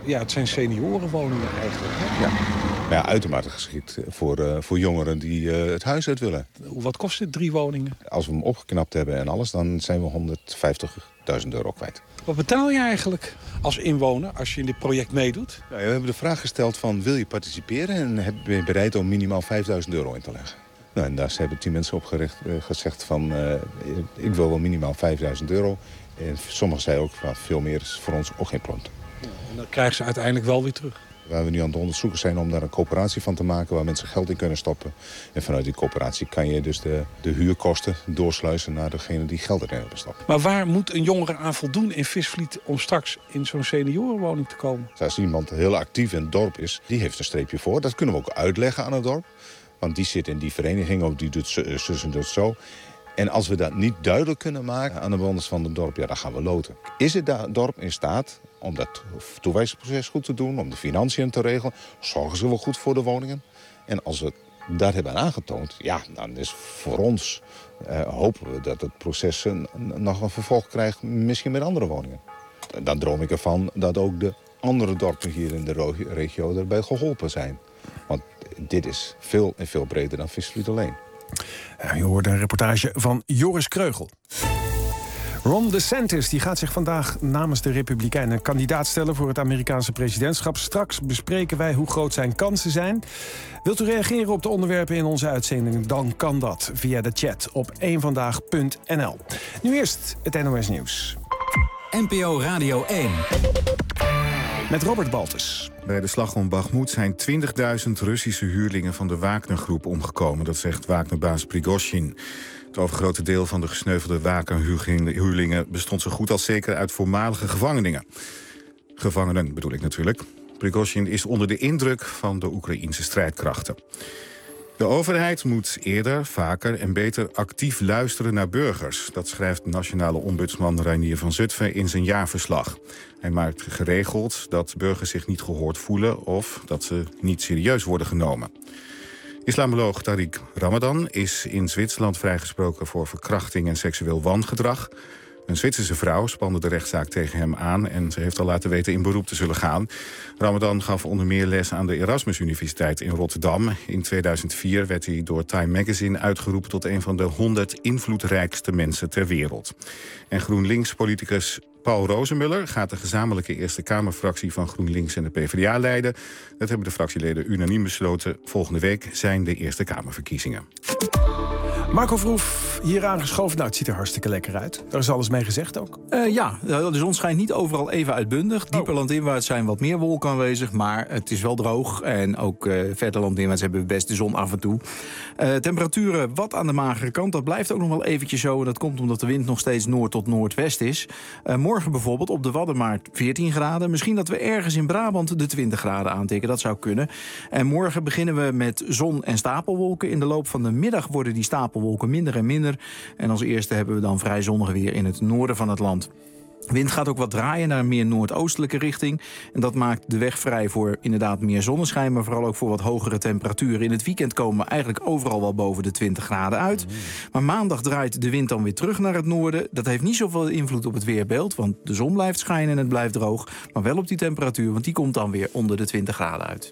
ja, het zijn seniorenwoningen eigenlijk. Hè? Ja. Maar ja, uitermate geschikt voor, uh, voor jongeren die uh, het huis uit willen. Wat kost dit, drie woningen? Als we hem opgeknapt hebben en alles, dan zijn we honderdvijftigduizend euro kwijt. Wat betaal je eigenlijk als inwoner als je in dit project meedoet? Ja, we hebben de vraag gesteld van, wil je participeren en ben je bereid om minimaal vijfduizend euro in te leggen? Nou, en daar hebben tien mensen op gericht, uh, gezegd van, uh, ik wil wel minimaal vijfduizend euro. En sommigen zeiden ook van, veel meer is voor ons ook geen probleem. Ja, en dan krijgen ze uiteindelijk wel weer terug. Waar we nu aan het onderzoeken zijn om daar een coöperatie van te maken waar mensen geld in kunnen stoppen. En vanuit die coöperatie kan je dus de, de huurkosten doorsluizen naar degene die geld erin hebben stoppen. Maar waar moet een jongere aan voldoen in Visvliet om straks in zo'n seniorenwoning te komen? Als iemand heel actief in het dorp is, die heeft een streepje voor. Dat kunnen we ook uitleggen aan het dorp. Want die zit in die vereniging of die doet zus en doet zo. En als we dat niet duidelijk kunnen maken aan de bewoners van het dorp, ja, dan gaan we loten. Is het dorp in staat om dat toewijzingsproces goed te doen, om de financiën te regelen? Zorgen ze wel goed voor de woningen? En als we dat hebben aangetoond, ja, dan is voor ons, eh, hopen we dat het proces een, nog een vervolg krijgt, misschien met andere woningen. Dan droom ik ervan dat ook de andere dorpen hier in de regio erbij geholpen zijn. Want dit is veel en veel breder dan Visvliet alleen. Ja, je hoort een reportage van Joris Kreugel. Ron DeSantis die gaat zich vandaag namens de Republikeinen kandidaat stellen voor het Amerikaanse presidentschap. Straks bespreken wij hoe groot zijn kansen zijn. Wilt u reageren op de onderwerpen in onze uitzending? Dan kan dat via de chat op één vandaag punt n l. Nu eerst het N O S Nieuws. N P O Radio één. Met Robert Baltus. Bij de slag om Bakhmut zijn twintigduizend Russische huurlingen van de Wagner-groep omgekomen. Dat zegt Wagner-baas Prigozhin. Het overgrote deel van de gesneuvelde Wagner-huurlingen bestond zo goed als zeker uit voormalige gevangenen. Gevangenen bedoel ik natuurlijk. Prigozhin is onder de indruk van de Oekraïense strijdkrachten. De overheid moet eerder, vaker en beter actief luisteren naar burgers. Dat schrijft nationale ombudsman Reinier van Zutphen in zijn jaarverslag. Hij maakt geregeld dat burgers zich niet gehoord voelen of dat ze niet serieus worden genomen. Islamoloog Tariq Ramadan is in Zwitserland vrijgesproken voor verkrachting en seksueel wangedrag. Een Zwitserse vrouw spande de rechtszaak tegen hem aan en ze heeft al laten weten in beroep te zullen gaan. Ramadan gaf onder meer les aan de Erasmus Universiteit in Rotterdam. In tweeduizend vier werd hij door Time Magazine uitgeroepen tot een van de honderd invloedrijkste mensen ter wereld. En GroenLinks-politicus Paul Rozenmuller gaat de gezamenlijke Eerste Kamerfractie van GroenLinks en de PvdA leiden. Dat hebben de fractieleden unaniem besloten. Volgende week zijn de Eerste Kamerverkiezingen. Marco Verhoef, hier aangeschoven. Nou, het ziet er hartstikke lekker uit. Daar is alles mee gezegd ook. Uh, ja, de zon schijnt niet overal even uitbundig. Dieper oh. landinwaarts zijn wat meer wolken aanwezig, maar het is wel droog. En ook uh, verder landinwaarts hebben we best de zon af en toe. Uh, temperaturen wat aan de magere kant. Dat blijft ook nog wel eventjes zo. En dat komt omdat de wind nog steeds noord tot noordwest is. Uh, morgen bijvoorbeeld op de Wadden maar veertien graden. Misschien dat we ergens in Brabant de twintig graden aantikken. Dat zou kunnen. En morgen beginnen we met zon en stapelwolken. In de loop van de middag worden die stapelwolken minder en minder. En als eerste hebben we dan vrij zonnig weer in het noorden van het land. Wind gaat ook wat draaien naar een meer noordoostelijke richting. En dat maakt de weg vrij voor inderdaad meer zonneschijn, maar vooral ook voor wat hogere temperaturen. In het weekend komen we eigenlijk overal wel boven de twintig graden uit. Maar maandag draait de wind dan weer terug naar het noorden. Dat heeft niet zoveel invloed op het weerbeeld, want de zon blijft schijnen en het blijft droog. Maar wel op die temperatuur, want die komt dan weer onder de twintig graden uit.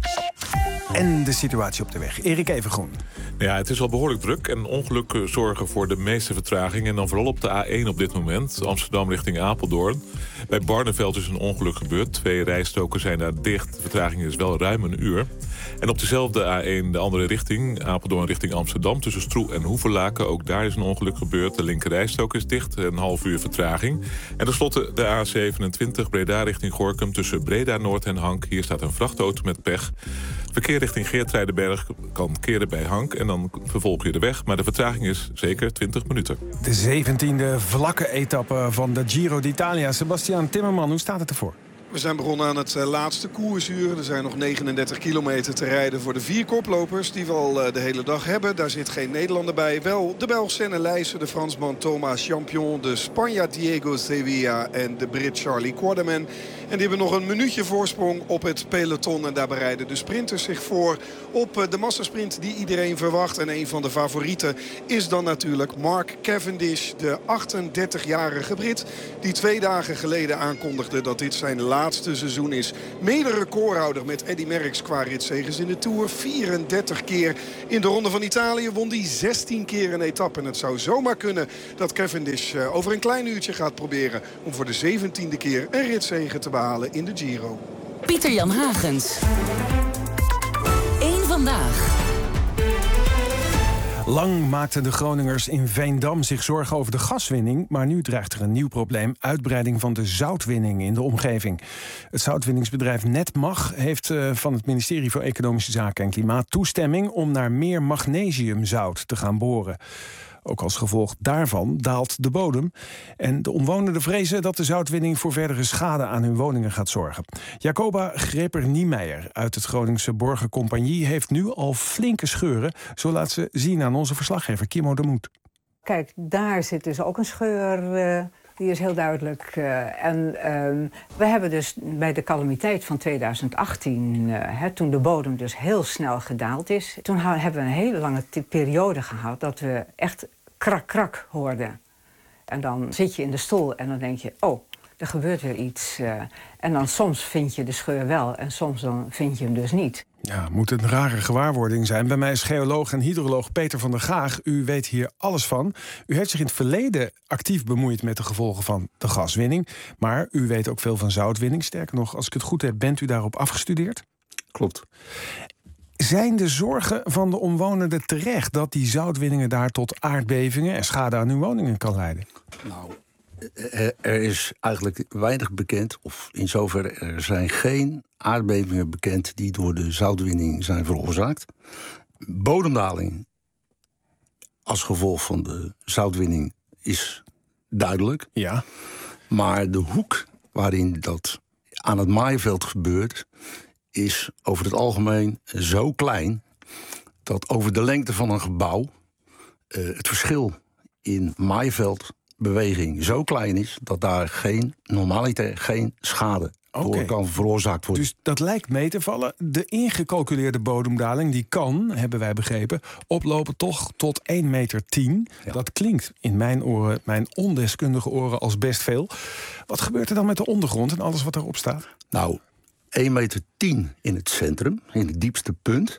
En de situatie op de weg. Erik Evengroen. Ja, het is al behoorlijk druk en ongelukken zorgen voor de meeste vertraging. En dan vooral op de A één op dit moment, Amsterdam richting Apeldoorn. Bij Barneveld is een ongeluk gebeurd. Twee rijstroken zijn daar dicht. De vertraging is wel ruim een uur. En op dezelfde A één de andere richting, Apeldoorn richting Amsterdam, tussen Stroe en Hoevelaken. Ook daar is een ongeluk gebeurd. De linker rijstrook is dicht, een half uur vertraging. En tenslotte de A zevenentwintig, Breda richting Gorinchem, tussen Breda Noord en Hank. Hier staat een vrachtauto met pech. Verkeer richting Geertruidenberg kan keren bij Hank en dan vervolg je de weg. Maar de vertraging is zeker twintig minuten. De zeventiende vlakke etappe van de Giro d'Italia. Sebastian Timmerman, hoe staat het ervoor? We zijn begonnen aan het uh, laatste koersuur. Er zijn nog negenendertig kilometer te rijden voor de vier koplopers die we al uh, de hele dag hebben. Daar zit geen Nederlander bij. Wel de Belg Senne Leijsen, de Fransman Thomas Champion, de Spanjaard Diego Sevilla en de Brit Charlie Quaderman. En die hebben nog een minuutje voorsprong op het peloton. En daar bereiden de sprinters zich voor op uh, de massasprint die iedereen verwacht. En een van de favorieten is dan natuurlijk Mark Cavendish, de achtendertigjarige Brit, die twee dagen geleden aankondigde dat dit zijn laatste laatste seizoen is. Mede recordhouder met Eddy Merckx qua ritzeges in de Tour. vierendertig keer in de Ronde van Italië won hij zestien keer een etappe. En het zou zomaar kunnen dat Cavendish uh, over een klein uurtje gaat proberen om voor de zeventiende keer een ritzege te behalen in de Giro. Pieter-Jan Hagens. Eén vandaag. Lang maakten de Groningers in Veendam zich zorgen over de gaswinning, maar nu dreigt er een nieuw probleem: uitbreiding van de zoutwinning in de omgeving. Het zoutwinningsbedrijf Netmag heeft uh, van het ministerie voor Economische Zaken en Klimaat toestemming om naar meer magnesiumzout te gaan boren. Ook als gevolg daarvan daalt de bodem. En de omwonenden vrezen dat de zoutwinning voor verdere schade aan hun woningen gaat zorgen. Jacoba Greper-Niemeyer uit het Groningse Borgercompagnie heeft nu al flinke scheuren. Zo laat ze zien aan onze verslaggever Kimo de Moed. Kijk, daar zit dus ook een scheur. Uh, die is heel duidelijk. Uh, en uh, we hebben dus bij de calamiteit van tweeduizend achttien... Uh, hè, toen de bodem dus heel snel gedaald is, toen ha- hebben we een hele lange t- periode gehad dat we echt krak-krak hoorden. En dan zit je in de stoel en dan denk je, oh, er gebeurt weer iets. Uh, en dan soms vind je de scheur wel en soms dan vind je hem dus niet. Ja, moet een rare gewaarwording zijn. Bij mij is geoloog en hydroloog Peter van der Gaag. U weet hier alles van. U heeft zich in het verleden actief bemoeid met de gevolgen van de gaswinning. Maar u weet ook veel van zoutwinning. Sterker nog, als ik het goed heb, bent u daarop afgestudeerd? Klopt. Zijn de zorgen van de omwonenden terecht dat die zoutwinningen daar tot aardbevingen en schade aan hun woningen kan leiden? Nou, er is eigenlijk weinig bekend, of in zoverre er zijn geen aardbevingen bekend die door de zoutwinning zijn veroorzaakt. Bodemdaling als gevolg van de zoutwinning is duidelijk. Ja. Maar de hoek waarin dat aan het maaiveld gebeurt is over het algemeen zo klein dat over de lengte van een gebouw uh, het verschil in maaiveldbeweging zo klein is dat daar geen normaliter geen schade door okay. kan veroorzaakt worden. Dus dat lijkt mee te vallen. De ingecalculeerde bodemdaling die kan, hebben wij begrepen, oplopen toch tot één meter tien. Ja. Dat klinkt in mijn oren, mijn ondeskundige oren, als best veel. Wat gebeurt er dan met de ondergrond en alles wat erop staat? Nou, één meter tien in het centrum, in het diepste punt.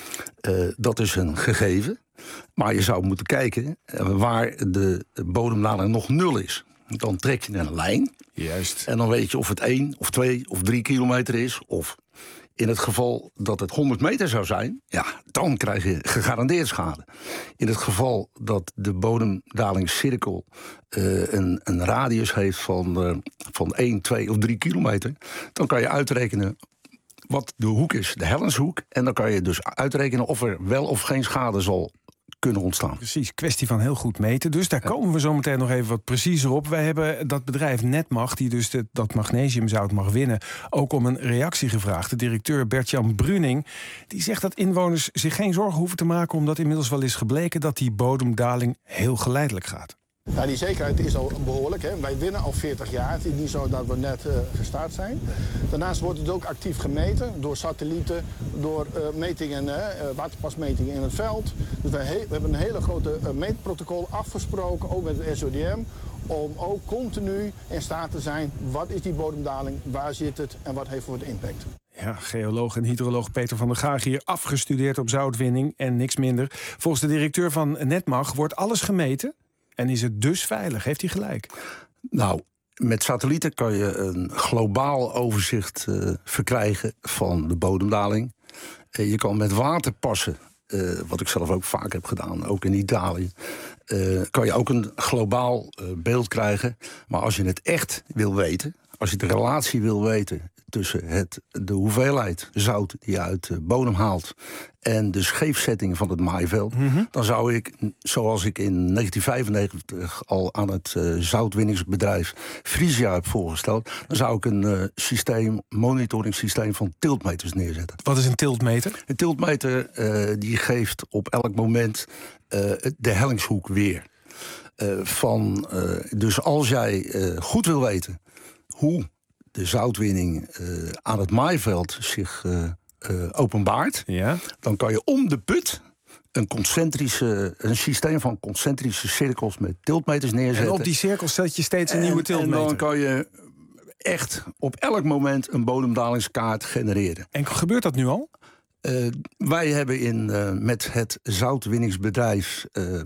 Uh, dat is een gegeven. Maar je zou moeten kijken waar de bodemdaling nog nul is. Dan trek je een lijn. Juist. En dan weet je of het één of twee of drie kilometer is. Of in het geval dat het honderd meter zou zijn, ja, dan krijg je gegarandeerd schade. In het geval dat de bodemdalingscirkel uh, een, een radius heeft van, uh, van één, twee of drie kilometer, dan kan je uitrekenen wat de hoek is, de hellenshoek. En dan kan je dus uitrekenen of er wel of geen schade zal kunnen ontstaan. Precies, kwestie van heel goed meten. Dus daar ja. komen we zo meteen nog even wat preciezer op. Wij hebben dat bedrijf Netmag, die dus de, dat magnesiumzout mag winnen, ook om een reactie gevraagd. De directeur Bert-Jan Bruning, die zegt dat inwoners zich geen zorgen hoeven te maken, omdat inmiddels wel is gebleken dat die bodemdaling heel geleidelijk gaat. Ja, die zekerheid is al behoorlijk. Hè. Wij winnen al veertig jaar. Het is niet zo dat we net uh, gestart zijn. Daarnaast wordt het ook actief gemeten door satellieten, door uh, metingen, uh, waterpasmetingen in het veld. Dus wij he- we hebben een hele grote uh, meetprotocol afgesproken, ook met het S O D M, om ook continu in staat te zijn, wat is die bodemdaling, waar zit het en wat heeft voor de impact. Ja, geoloog en hydroloog Peter van der Gaag hier, afgestudeerd op zoutwinning en niks minder. Volgens de directeur van Netmag wordt alles gemeten en is het dus veilig. Heeft hij gelijk? Nou, met satellieten kan je een globaal overzicht uh, verkrijgen van de bodemdaling. Uh, je kan met waterpassen, uh, wat ik zelf ook vaak heb gedaan, ook in Italië, uh, kan je ook een globaal uh, beeld krijgen. Maar als je het echt wil weten, als je de relatie wil weten tussen het, de hoeveelheid zout die je uit de bodem haalt en de scheefzetting van het maaiveld, mm-hmm. dan zou ik, zoals ik in negentien vijfennegentig al aan het uh, zoutwinningsbedrijf Frisia heb voorgesteld, dan zou ik een uh, systeem, monitoringsysteem van tiltmeters neerzetten. Wat is een tiltmeter? Een tiltmeter uh, die geeft op elk moment uh, de hellingshoek weer. Uh, van, uh, dus als jij uh, goed wil weten hoe de zoutwinning uh, aan het maaiveld zich uh, uh, openbaart, ja. dan kan je om de put een concentrische, een systeem van concentrische cirkels met tiltmeters neerzetten. En op die cirkels zet je steeds een en, nieuwe tiltmeter. En dan kan je echt op elk moment een bodemdalingskaart genereren. En gebeurt dat nu al? Uh, wij hebben in, uh, met het zoutwinningsbedrijf uh, uh,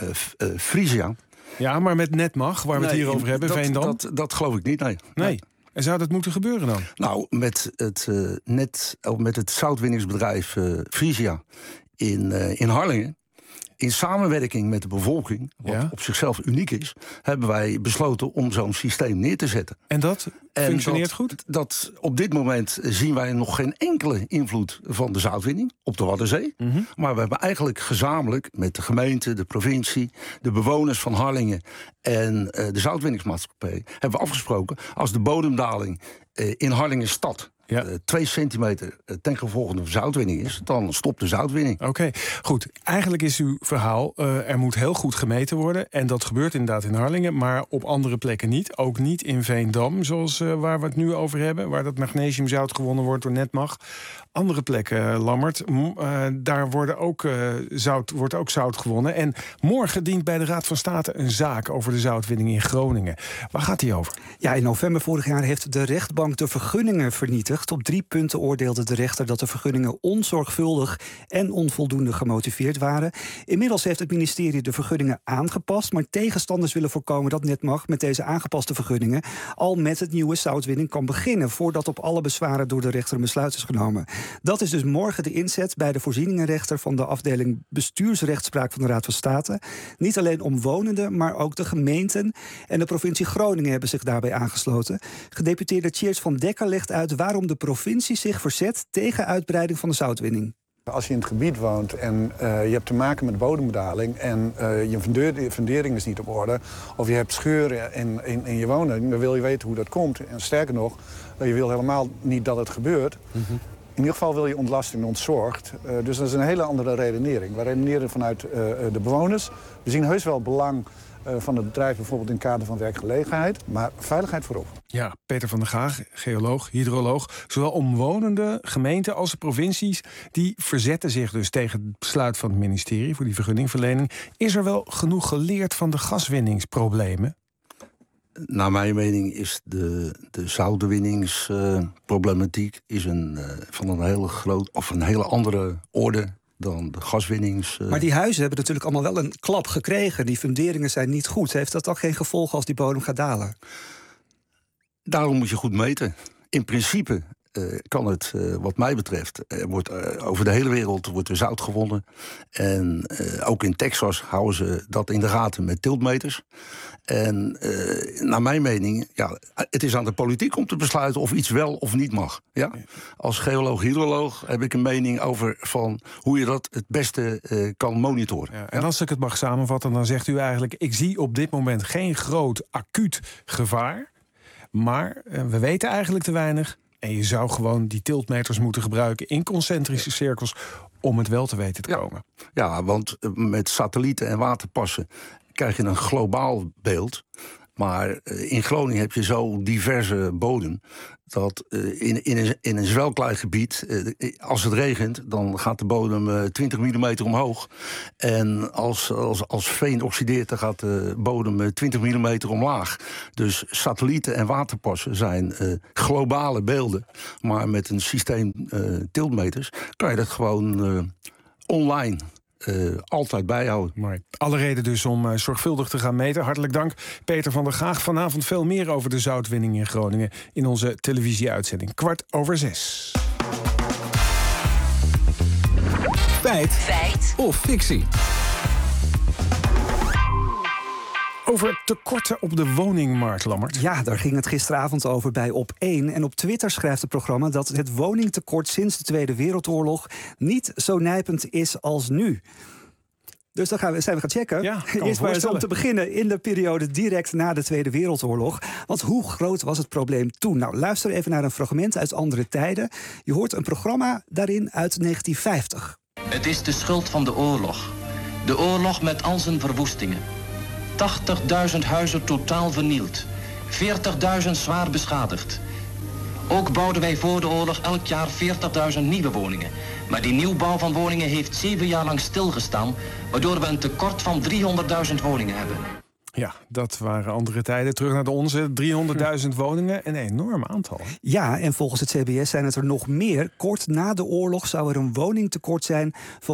uh, Frisia... Ja, maar met Netmag, waar we nee, het hier over hebben, dat, Veendam? Dat, dat geloof ik niet, nee. Nee. nee. En zou dat moeten gebeuren dan? Nou, met het, uh, net, oh, met het zoutwinningsbedrijf uh, Frisia in, uh, in Harlingen... in samenwerking met de bevolking, wat ja. op zichzelf uniek is... hebben wij besloten om zo'n systeem neer te zetten. En dat en functioneert dat, goed? Dat, op dit moment zien wij nog geen enkele invloed van de zoutwinning op de Waddenzee. Mm-hmm. Maar we hebben eigenlijk gezamenlijk met de gemeente, de provincie... de bewoners van Harlingen en uh, de zoutwinningsmaatschappij... hebben we afgesproken, als de bodemdaling uh, in Harlingen stad... Ja. Uh, twee centimeter uh, ten gevolge van zoutwinning is, dan stopt de zoutwinning. Oké, okay, goed. Eigenlijk is uw verhaal, uh, er moet heel goed gemeten worden. En dat gebeurt inderdaad in Harlingen, maar op andere plekken niet. Ook niet in Veendam, zoals uh, waar we het nu over hebben. Waar dat magnesiumzout gewonnen wordt door Netmag. Andere plekken, uh, Lammert, uh, daar worden ook, uh, zout, wordt ook zout gewonnen. En morgen dient bij de Raad van State een zaak over de zoutwinning in Groningen. Waar gaat die over? Ja, in november vorig jaar heeft de rechtbank de vergunningen vernietigd. Op drie punten oordeelde de rechter dat de vergunningen onzorgvuldig en onvoldoende gemotiveerd waren. Inmiddels heeft het ministerie de vergunningen aangepast, maar tegenstanders willen voorkomen dat Netmag met deze aangepaste vergunningen al met het nieuwe zoutwinning kan beginnen, voordat op alle bezwaren door de rechter een besluit is genomen. Dat is dus morgen de inzet bij de voorzieningenrechter van de afdeling bestuursrechtspraak van de Raad van State. Niet alleen omwonenden, maar ook de gemeenten en de provincie Groningen hebben zich daarbij aangesloten. Gedeputeerde Tjeerd van Dekker legt uit waarom de provincie zich verzet tegen uitbreiding van de zoutwinning. Als je in het gebied woont en uh, je hebt te maken met bodemdaling en uh, je fundering is niet op orde, of je hebt scheuren in, in, in je woning, dan wil je weten hoe dat komt. En sterker nog, je wil helemaal niet dat het gebeurt. Mm-hmm. In ieder geval wil je ontlasting ontzorgd. Uh, dus dat is een hele andere redenering. We redeneren vanuit uh, de bewoners. We zien heus wel belang uh, van het bedrijf bijvoorbeeld in het kader van werkgelegenheid, maar veiligheid voorop. Ja, Peter van der Gaag, geoloog, hydroloog. Zowel omwonende gemeenten als de provincies die verzetten zich dus tegen het besluit van het ministerie voor die vergunningverlening. Is er wel genoeg geleerd van de gaswinningsproblemen? Naar mijn mening is de, de zoutwinningsproblematiek uh, is een, uh, van een hele groot of een hele andere orde dan de gaswinnings. Uh... Maar die huizen hebben natuurlijk allemaal wel een klap gekregen. Die funderingen zijn niet goed. Heeft dat ook geen gevolgen als die bodem gaat dalen? Daarom moet je goed meten. In principe uh, kan het, uh, wat mij betreft, er wordt, uh, over de hele wereld wordt er zout gewonnen. En uh, ook in Texas houden ze dat in de gaten met tiltmeters. En uh, naar mijn mening, ja, het is aan de politiek om te besluiten of iets wel of niet mag. Ja? Als geoloog-hydroloog heb ik een mening over van hoe je dat het beste uh, kan monitoren. Ja, en als ik het mag samenvatten, dan zegt u eigenlijk, ik zie op dit moment geen groot acuut gevaar. Maar uh, we weten eigenlijk te weinig. En je zou gewoon die tiltmeters moeten gebruiken in concentrische cirkels om het wel te weten te komen. Ja, ja, want met satellieten en waterpassen krijg je een globaal beeld. Maar uh, in Groningen heb je zo diverse bodem dat uh, in, in, een, in een zwelkleigebied, uh, als het regent, dan gaat de bodem uh, twintig millimeter omhoog. En als, als, als veen oxideert, dan gaat de bodem uh, twintig millimeter omlaag. Dus satellieten en waterpassen zijn uh, globale beelden. Maar met een systeem uh, tiltmeters kan je dat gewoon uh, online Uh, altijd bijhouden. Mooi. Alle reden dus om uh, zorgvuldig te gaan meten. Hartelijk dank, Peter van der Gaag. Vanavond veel meer over de zoutwinning in Groningen in onze televisieuitzending. Kwart over zes. Feit. Feit. Of fictie. Over tekorten op de woningmarkt, Lammert. Ja, daar ging het gisteravond over bij Op één. En op Twitter schrijft het programma dat het woningtekort sinds de Tweede Wereldoorlog niet zo nijpend is als nu. Dus dan gaan we, zijn we gaan checken. Ja, Eerst maar eens om te beginnen in de periode direct na de Tweede Wereldoorlog. Want hoe groot was het probleem toen? Nou, luister even naar een fragment uit andere tijden. Je hoort een programma daarin uit negentien vijftig. Het is de schuld van de oorlog. De oorlog met al zijn verwoestingen. tachtigduizend huizen totaal vernield. veertigduizend zwaar beschadigd. Ook bouwden wij voor de oorlog elk jaar veertigduizend nieuwe woningen. Maar die nieuwbouw van woningen heeft zeven jaar lang stilgestaan, waardoor we een tekort van driehonderdduizend woningen hebben. Ja, dat waren andere tijden. Terug naar de onze. driehonderdduizend woningen. Een enorm aantal. Ja, en volgens het C B S zijn het er nog meer. Kort na de oorlog zou er een woningtekort zijn van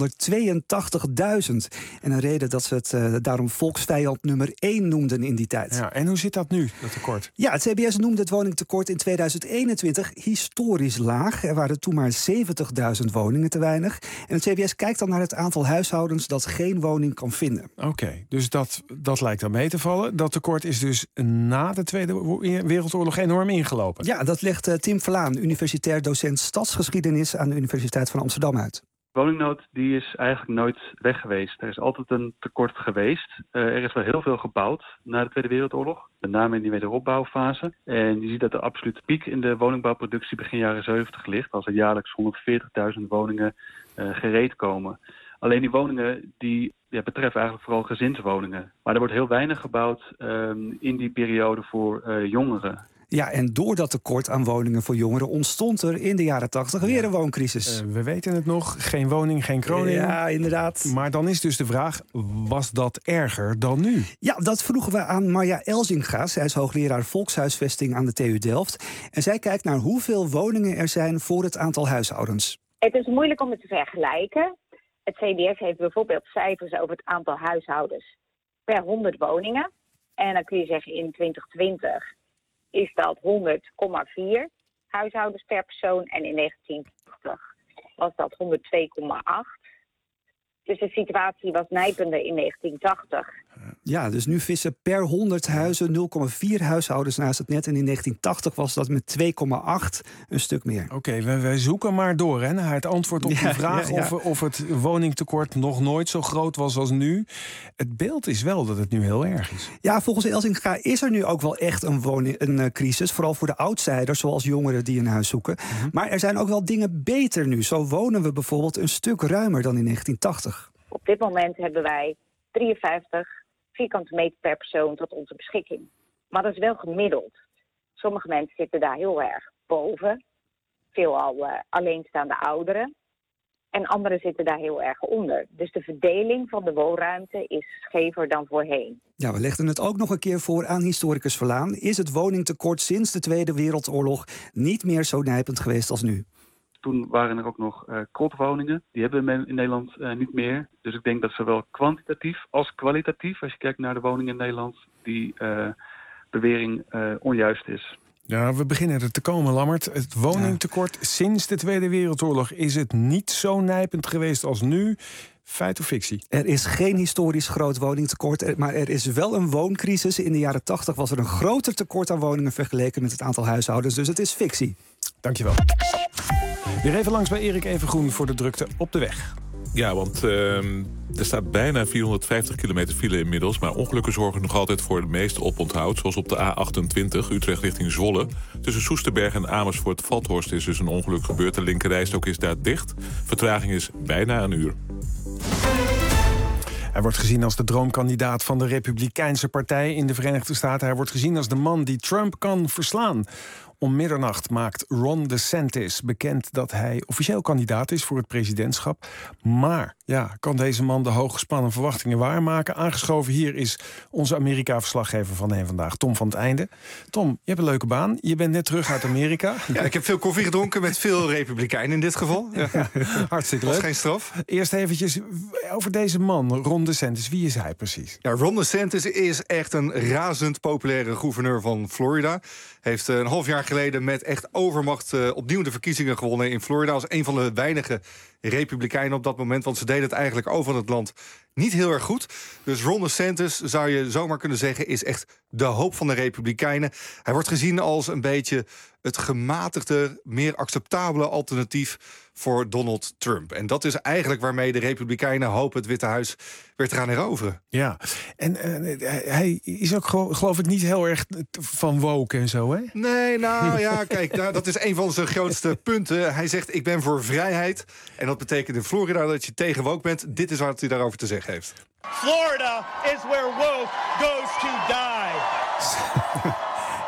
vierhonderdtweeëntachtigduizend. En een reden dat ze het uh, daarom volksvijand nummer één noemden in die tijd. Ja, en hoe zit dat nu, dat tekort? Ja, het C B S noemde het woningtekort in tweeduizend eenentwintig historisch laag. Er waren toen maar zeventigduizend woningen te weinig. En het C B S kijkt dan naar het aantal huishoudens dat geen woning kan vinden. Oké, okay, dus dat, dat lijkt dan mee te vallen. Dat tekort is dus na de Tweede Wereldoorlog enorm ingelopen. Ja, dat legt uh, Tim Verlaan, universitair docent stadsgeschiedenis aan de Universiteit van Amsterdam uit. De woningnood die is eigenlijk nooit weg geweest. Er is altijd een tekort geweest. Uh, er is wel heel veel gebouwd na de Tweede Wereldoorlog. Met name in die wederopbouwfase. En je ziet dat de absolute piek in de woningbouwproductie begin jaren zeventig ligt. Als er jaarlijks honderdveertigduizend woningen uh, gereed komen. Alleen die woningen die ja, betreffen eigenlijk vooral gezinswoningen. Maar er wordt heel weinig gebouwd um, in die periode voor uh, jongeren. Ja, en door dat tekort aan woningen voor jongeren ontstond er in de jaren tachtig weer een wooncrisis. Uh, we weten het nog, geen woning, geen kroning. Ja, inderdaad. Maar dan is dus de vraag, was dat erger dan nu? Ja, dat vroegen we aan Marja Elzinga. Zij is hoogleraar volkshuisvesting aan de T U Delft. En zij kijkt naar hoeveel woningen er zijn voor het aantal huishoudens. Het is moeilijk om het te vergelijken. Het C B S heeft bijvoorbeeld cijfers over het aantal huishoudens per honderd woningen. En dan kun je zeggen in twintig twintig is dat honderd komma vier huishoudens per persoon. En in negentien tachtig was dat honderdtwee komma acht. Dus de situatie was nijpender in negentien tachtig. Ja, dus nu vissen per honderd huizen nul komma vier huishoudens naast het net. En in negentien tachtig was dat met twee komma acht een stuk meer. Oké, okay, wij, wij zoeken maar door hè, naar het antwoord op ja, die vraag... Ja, ja. Of, of het woningtekort nog nooit zo groot was als nu. Het beeld is wel dat het nu heel erg is. Ja, volgens Elzinga is er nu ook wel echt een, woning, een uh, crisis. Vooral voor de outsiders, zoals jongeren die een huis zoeken. Mm-hmm. Maar er zijn ook wel dingen beter nu. Zo wonen we bijvoorbeeld een stuk ruimer dan in negentien tachtig. Op dit moment hebben wij drieënvijftig vierkante meter per persoon tot onze beschikking. Maar dat is wel gemiddeld. Sommige mensen zitten daar heel erg boven. Veelal uh, alleenstaande ouderen. En anderen zitten daar heel erg onder. Dus de verdeling van de woonruimte is schever dan voorheen. Ja, we legden het ook nog een keer voor aan historicus Verlaan. Is het woningtekort sinds de Tweede Wereldoorlog niet meer zo nijpend geweest als nu? Toen waren er ook nog uh, krotwoningen. Die hebben we in Nederland uh, niet meer. Dus ik denk dat zowel kwantitatief als kwalitatief, als je kijkt naar de woningen in Nederland, die uh, bewering uh, onjuist is. Ja, we beginnen er te komen, Lammert. Het woningtekort ja. sinds de Tweede Wereldoorlog is het niet zo nijpend geweest als nu. Feit of fictie? Er is geen historisch groot woningtekort, maar er is wel een wooncrisis. In de jaren tachtig was er een groter tekort aan woningen vergeleken met het aantal huishoudens. Dus het is fictie. Dankjewel. Weer even langs bij Erik Evengroen voor de drukte op de weg. Ja, want uh, er staat bijna vierhonderdvijftig kilometer file inmiddels. Maar ongelukken zorgen nog altijd voor het meeste oponthoud. Zoals op de A achtentwintig, Utrecht richting Zwolle. Tussen Soesterberg en Amersfoort-Vathorst is dus een ongeluk gebeurd. De linkerrijstrook is daar dicht. Vertraging is bijna een uur. Hij wordt gezien als de droomkandidaat van de Republikeinse Partij in de Verenigde Staten. Hij wordt gezien als de man die Trump kan verslaan. Om middernacht maakt Ron DeSantis bekend dat hij officieel kandidaat is voor het presidentschap. Maar ja, kan deze man de hooggespannen verwachtingen waarmaken? Aangeschoven hier is onze Amerika-verslaggever van Eén Vandaag, Tom van het Einde. Tom, je hebt een leuke baan. Je bent net terug uit Amerika. Ja, ik heb veel koffie gedronken met veel republikeinen in dit geval. Ja. Ja, hartstikke leuk. Dat is geen straf. Eerst eventjes over deze man, Ron DeSantis. Wie is hij precies? Ja, Ron DeSantis is echt een razend populaire gouverneur van Florida. Heeft een half jaar geleden met echt overmacht uh, opnieuw de verkiezingen gewonnen in Florida. Als een van de weinige republikeinen op dat moment. Want ze deden het eigenlijk over het land niet heel erg goed. Dus Ron DeSantis, zou je zomaar kunnen zeggen, is echt de hoop van de republikeinen. Hij wordt gezien als een beetje het gematigde, meer acceptabele alternatief voor Donald Trump. En dat is eigenlijk waarmee de republikeinen hopen het Witte Huis weer te gaan heroveren. Ja, en uh, hij is ook geloof ik niet heel erg van woke en zo, hè? Nee, nou ja, kijk, nou, dat is een van zijn grootste punten. Hij zegt, ik ben voor vrijheid. En dat betekent in Florida dat je tegen woke bent. Dit is wat hij daarover te zeggen heeft. Florida is where woke goes to die.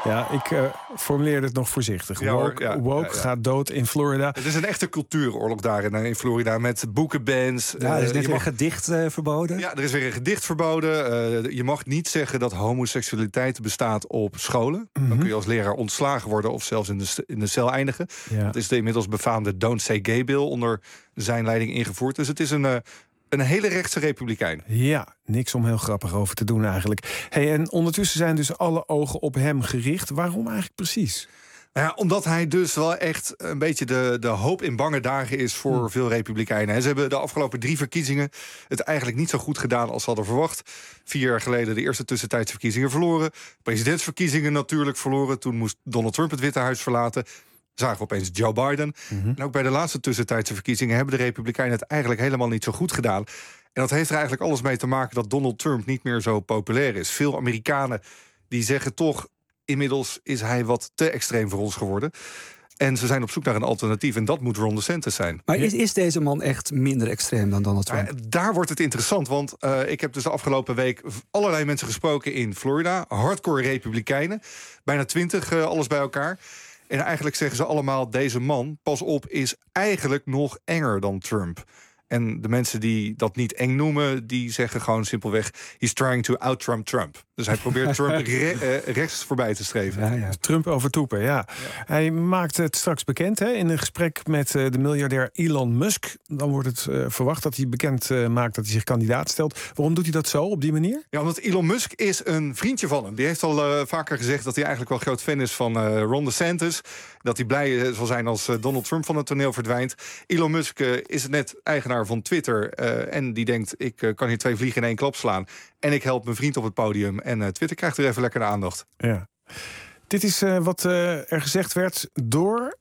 Ja, ik uh, formuleerde het nog voorzichtig. Ja, hoor, woke ja, woke ja, ja. gaat dood in Florida. Het is een echte cultuuroorlog daar in, in Florida met boekenbands. Ja, er is net uh, weer mag... een gedicht uh, verboden. Ja, er is weer een gedicht verboden. Uh, je mag niet zeggen dat homoseksualiteit bestaat op scholen. Mm-hmm. Dan kun je als leraar ontslagen worden of zelfs in de, in de cel eindigen. Ja. Dat is de inmiddels befaamde Don't Say Gay Bill onder zijn leiding ingevoerd. Dus het is een... Uh, Een hele rechtse republikein. Ja, niks om heel grappig over te doen eigenlijk. Hey, en ondertussen zijn dus alle ogen op hem gericht. Waarom eigenlijk precies? Nou ja, omdat hij dus wel echt een beetje de, de hoop in bange dagen is voor hmm. veel republikeinen. Ze hebben de afgelopen drie verkiezingen het eigenlijk niet zo goed gedaan als ze hadden verwacht. Vier jaar geleden de eerste tussentijdse verkiezingen verloren. Presidentsverkiezingen natuurlijk verloren. Toen moest Donald Trump het Witte Huis verlaten. Zagen we opeens Joe Biden. Mm-hmm. En ook bij de laatste tussentijdse verkiezingen hebben de Republikeinen het eigenlijk helemaal niet zo goed gedaan. En dat heeft er eigenlijk alles mee te maken dat Donald Trump niet meer zo populair is. Veel Amerikanen die zeggen toch, inmiddels is hij wat te extreem voor ons geworden. En ze zijn op zoek naar een alternatief en dat moet Ron DeSantis zijn. Maar is, is deze man echt minder extreem dan Donald Trump? Uh, daar wordt het interessant, want uh, ik heb dus de afgelopen week allerlei mensen gesproken in Florida. Hardcore Republikeinen, bijna twintig, uh, alles bij elkaar. En eigenlijk zeggen ze allemaal, deze man, pas op, is eigenlijk nog enger dan Trump. En de mensen die dat niet eng noemen, die zeggen gewoon simpelweg, he's trying to out-Trump Trump. Dus hij probeert Trump re- uh, rechts voorbij te streven. Ja, ja. Trump overtoepen, ja. ja. Hij maakt het straks bekend hè, in een gesprek met uh, de miljardair Elon Musk. Dan wordt het uh, verwacht dat hij bekend uh, maakt dat hij zich kandidaat stelt. Waarom doet hij dat zo, op die manier? Ja, omdat Elon Musk is een vriendje van hem. Die heeft al uh, vaker gezegd dat hij eigenlijk wel groot fan is van uh, Ron DeSantis. Dat hij blij uh, zal zijn als uh, Donald Trump van het toneel verdwijnt. Elon Musk uh, is net eigenaar van Twitter. Uh, en die denkt, ik uh, kan hier twee vliegen in één klap slaan. En ik help mijn vriend op het podium. En uh, Twitter krijgt er even lekker de aandacht. Ja. Dit is uh, wat uh, er gezegd werd door...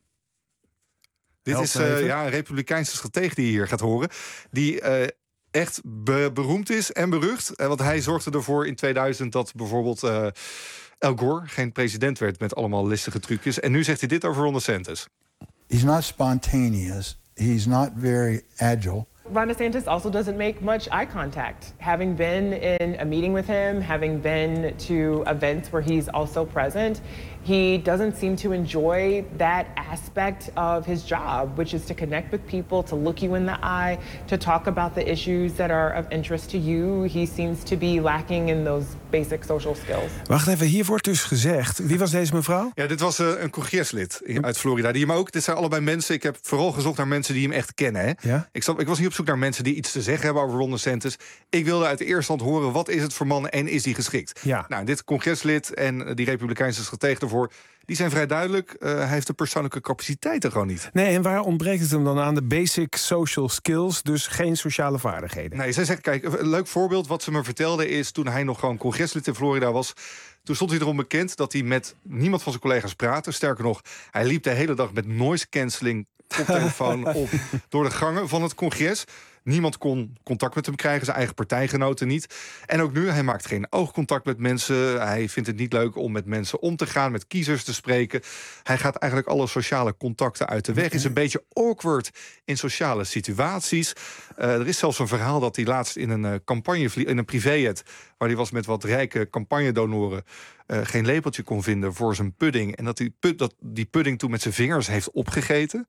Dit Help is uh, ja, een republikeinse stratege die je hier gaat horen. Die uh, echt be- beroemd is en berucht. Uh, want hij zorgde ervoor in tweeduizend dat bijvoorbeeld uh, Al Gore geen president werd met allemaal listige trucjes. En nu zegt hij dit over Ron DeSantis. He's not spontaneous. He's not very agile. Ron DeSantis also doesn't make much eye contact. Having been in a meeting with him, having been to events where he's also present, he doesn't seem to enjoy that aspect of his job, which is to connect with people, to look you in the eye, to talk about the issues that are of interest to you. He seems to be lacking in those basic social skills. Wacht even, hier wordt dus gezegd... Wie was deze mevrouw? Ja, dit was uh, een congreslid uit Florida. Die hem ook, dit zijn allebei mensen... Ik heb vooral gezocht naar mensen die hem echt kennen. Hè? Ja? Ik, stond, ik was niet op zoek naar mensen die iets te zeggen hebben over Ron DeSantis. Ik wilde uit de eerste hand horen, wat is het voor man en is die geschikt? Ja. Nou, dit congreslid en die republikeinse stratege ervoor... die zijn vrij duidelijk. Uh, hij heeft de persoonlijke capaciteiten gewoon niet. Nee, en waar ontbreekt het hem dan aan? De basic social skills, dus geen sociale vaardigheden. Nee, zij zegt, kijk, een leuk voorbeeld wat ze me vertelde is... toen hij nog gewoon congreslid in Florida was... toen stond hij erom bekend dat hij met niemand van zijn collega's praatte. Sterker nog, hij liep de hele dag met noise cancelling op telefoon op door de gangen van het congres. Niemand kon contact met hem krijgen, zijn eigen partijgenoten niet. En ook nu, hij maakt geen oogcontact met mensen. Hij vindt het niet leuk om met mensen om te gaan, met kiezers te spreken. Hij gaat eigenlijk alle sociale contacten uit de weg. Is een beetje awkward in sociale situaties. Uh, er is zelfs een verhaal dat hij laatst in een uh, campagne, in een privéjet, waar hij was met wat rijke campagnedonoren, Uh, geen lepeltje kon vinden voor zijn pudding. En dat die, pud, dat die pudding toen met zijn vingers heeft opgegeten.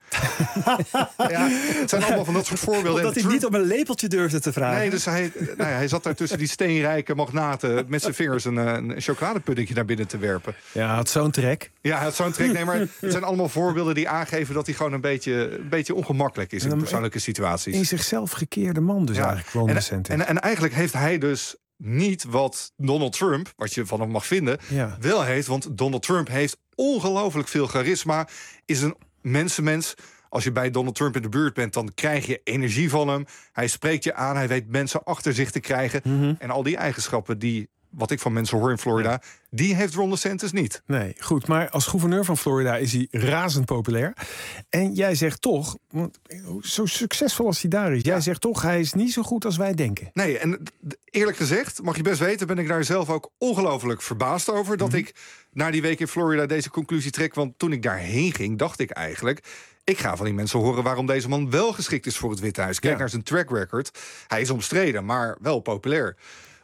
Ja, het zijn allemaal van dat soort voorbeelden. Omdat hij Trump... niet om een lepeltje durfde te vragen. Nee, dus hij, nou ja, hij zat daar tussen die steenrijke magnaten met zijn vingers een, een chocoladepuddingje naar binnen te werpen. Ja, hij had zo'n trek. Ja, hij had zo'n trek. Nee, maar het zijn allemaal voorbeelden die aangeven dat hij gewoon een beetje, een beetje ongemakkelijk is in persoonlijke situaties. In zichzelf gekeerde man dus ja. eigenlijk, Ron DeSantis. En, en, en eigenlijk heeft hij dus niet wat Donald Trump, wat je van hem mag vinden, ja. wel heeft. Want Donald Trump heeft ongelooflijk veel charisma, is een mensenmens. Als je bij Donald Trump in de buurt bent, dan krijg je energie van hem. Hij spreekt je aan, hij weet mensen achter zich te krijgen. Mm-hmm. En al die eigenschappen die, wat ik van mensen hoor in Florida, ja. die heeft Ron DeSantis niet. Nee, goed, maar als gouverneur van Florida is hij razend populair. En jij zegt toch, want zo succesvol als hij daar is, jij ja. zegt toch, hij is niet zo goed als wij denken. Nee, en eerlijk gezegd, mag je best weten, ben ik daar zelf ook ongelooflijk verbaasd over, dat mm-hmm. ik na die week in Florida deze conclusie trek. Want toen ik daarheen ging, dacht ik eigenlijk, ik ga van die mensen horen waarom deze man wel geschikt is voor het Witte Huis. Kijk ja. naar zijn track record. Hij is omstreden, maar wel populair.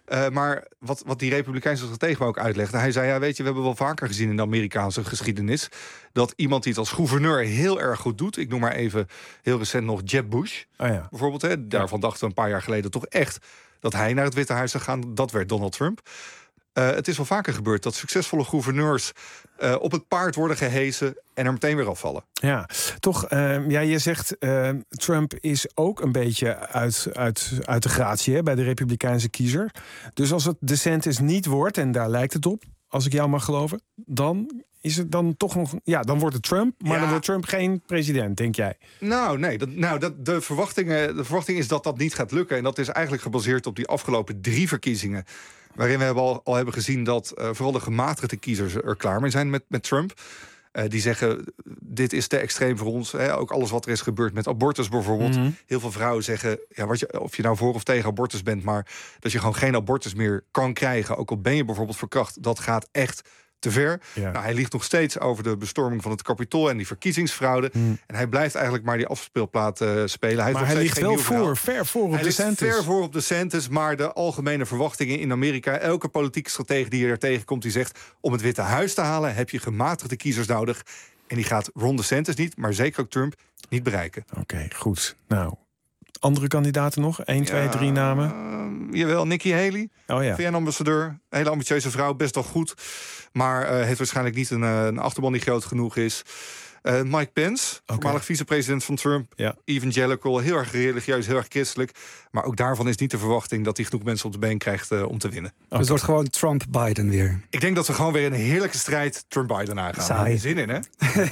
Uh, maar wat, wat die Republikeinse stratege ook uitlegde... hij zei, ja, weet je, we hebben wel vaker gezien in de Amerikaanse geschiedenis... dat iemand die het als gouverneur heel erg goed doet... ik noem maar even heel recent nog Jeb Bush, oh ja. bijvoorbeeld. Hè, daarvan dachten we een paar jaar geleden toch echt... dat hij naar het Witte Huis zou gaan. Dat werd Donald Trump. Uh, het is wel vaker gebeurd dat succesvolle gouverneurs... Uh, op het paard worden gehesen en er meteen weer afvallen. Ja, toch, uh, ja, je zegt uh, Trump is ook een beetje uit, uit, uit de gratie hè, bij de Republikeinse kiezer. Dus als het DeSantis niet wordt, en daar lijkt het op, als ik jou mag geloven, dan is het dan toch nog, ja, dan wordt het Trump, maar ja. dan wordt Trump geen president, denk jij? Nou, nee, dat, nou, dat, de, verwachtingen, de verwachting is dat dat niet gaat lukken. En dat is eigenlijk gebaseerd op die afgelopen drie verkiezingen. Waarin we hebben al, al hebben gezien dat uh, vooral de gematigde kiezers er klaar mee zijn met, met Trump. Uh, die zeggen, dit is te extreem voor ons. Hè? Ook alles wat er is gebeurd met abortus bijvoorbeeld. Mm-hmm. Heel veel vrouwen zeggen, ja, wat je, of je nou voor of tegen abortus bent... maar dat je gewoon geen abortus meer kan krijgen... ook al ben je bijvoorbeeld verkracht, dat gaat echt te ver. Ja. Nou, hij liegt nog steeds over de bestorming van het Capitool... en die verkiezingsfraude. Mm. En hij blijft eigenlijk maar die afspeelplaat uh, spelen. Hij maar hij ligt wel voor, ver voor op DeSantis. Hij ligt ver voor op DeSantis, maar de algemene verwachtingen in Amerika... elke politieke stratege die je er tegenkomt, die zegt... om het Witte Huis te halen heb je gematigde kiezers nodig. En die gaat Ron DeSantis niet, maar zeker ook Trump, niet bereiken. Oké, okay, goed. Nou, andere kandidaten nog? Eén, ja, twee, drie namen? Uh, jawel, Nikki Haley, oh, ja. V N-ambassadeur. Hele ambitieuze vrouw, best wel goed. Maar uh, heeft waarschijnlijk niet een, uh, een achterban die groot genoeg is. Uh, Mike Pence, okay. voormalig vicepresident van Trump. Ja. Evangelical, heel erg religieus, heel erg christelijk. Maar ook daarvan is niet de verwachting dat hij genoeg mensen op de been krijgt uh, om te winnen. Okay. Dus het wordt gewoon Trump-Biden weer. Ik denk dat we gewoon weer een heerlijke strijd Trump-Biden aangaan. Daar heb je zin in, hè?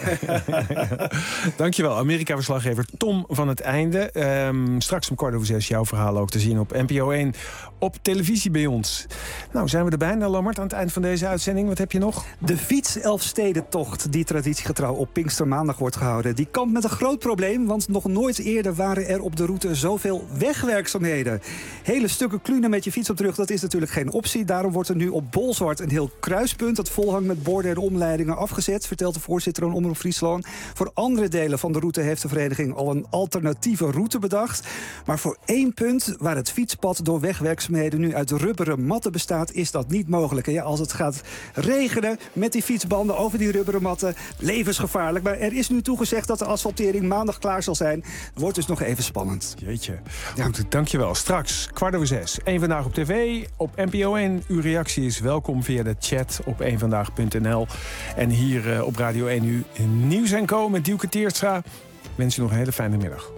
Dankjewel, Amerika-verslaggever Tom van het Einde. Um, straks om kwart over zes jouw verhaal ook te zien op N P O één op televisie bij ons. Nou, zijn we er bijna, Lammert, aan het eind van deze uitzending. Wat heb je nog? De fiets-Elfstedentocht, die traditiegetrouw op Pinkstermaandag wordt gehouden. Die kampt met een groot probleem, want nog nooit eerder waren er op de route zoveel wegwerkzaamheden. Hele stukken klunen met je fiets op terug, dat is natuurlijk geen optie. Daarom wordt er nu op Bolzwart een heel kruispunt dat volhangt met borden en omleidingen afgezet, vertelt de voorzitter van Omroep Friesland. Voor andere delen van de route heeft de vereniging al een alternatieve route bedacht. Maar voor één punt, waar het fietspad door wegwerkzaamheden nu uit rubberen matten bestaat, is dat niet mogelijk. En ja, als het gaat regenen met die fietsbanden over die rubberen matten, levensgevaarlijk. Maar er is nu toegezegd dat de asfaltering maandag klaar zal zijn. Wordt dus nog even spannend. Jeetje. Ja. Goed, dankjewel. Straks, kwart over zes. Eén Vandaag op tv, op N P O één. Uw reactie is welkom via de chat op één vandaag punt n l. En hier uh, op Radio één nu Nieuws en Co met Dielke Teertstra. Ik wens je nog een hele fijne middag.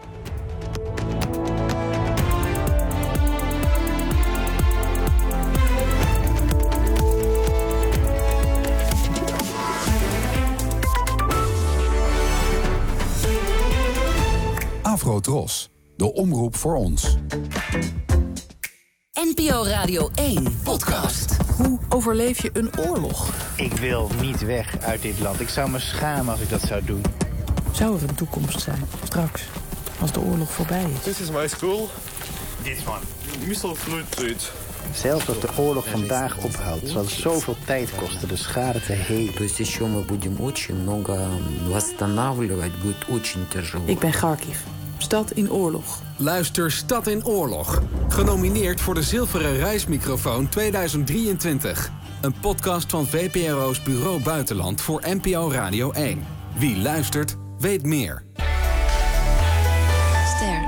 Afro-Tros, de omroep voor ons. N P O Radio één podcast. Hoe overleef je een oorlog? Ik wil niet weg uit dit land. Ik zou me schamen als ik dat zou doen. Zou er een toekomst zijn, straks, als de oorlog voorbij is? This is my school. This one. Missile fluid. Zelfs als de oorlog vandaag ophoudt, zal het zoveel tijd kosten de schade te helen. Ik ben Kharkiv, stad in oorlog. Luister Stad in Oorlog. Genomineerd voor de Zilveren Reismicrofoon tweeduizend drieëntwintig. Een podcast van V P R O's Bureau Buitenland voor N P O Radio één. Wie luistert, weet meer. Ster.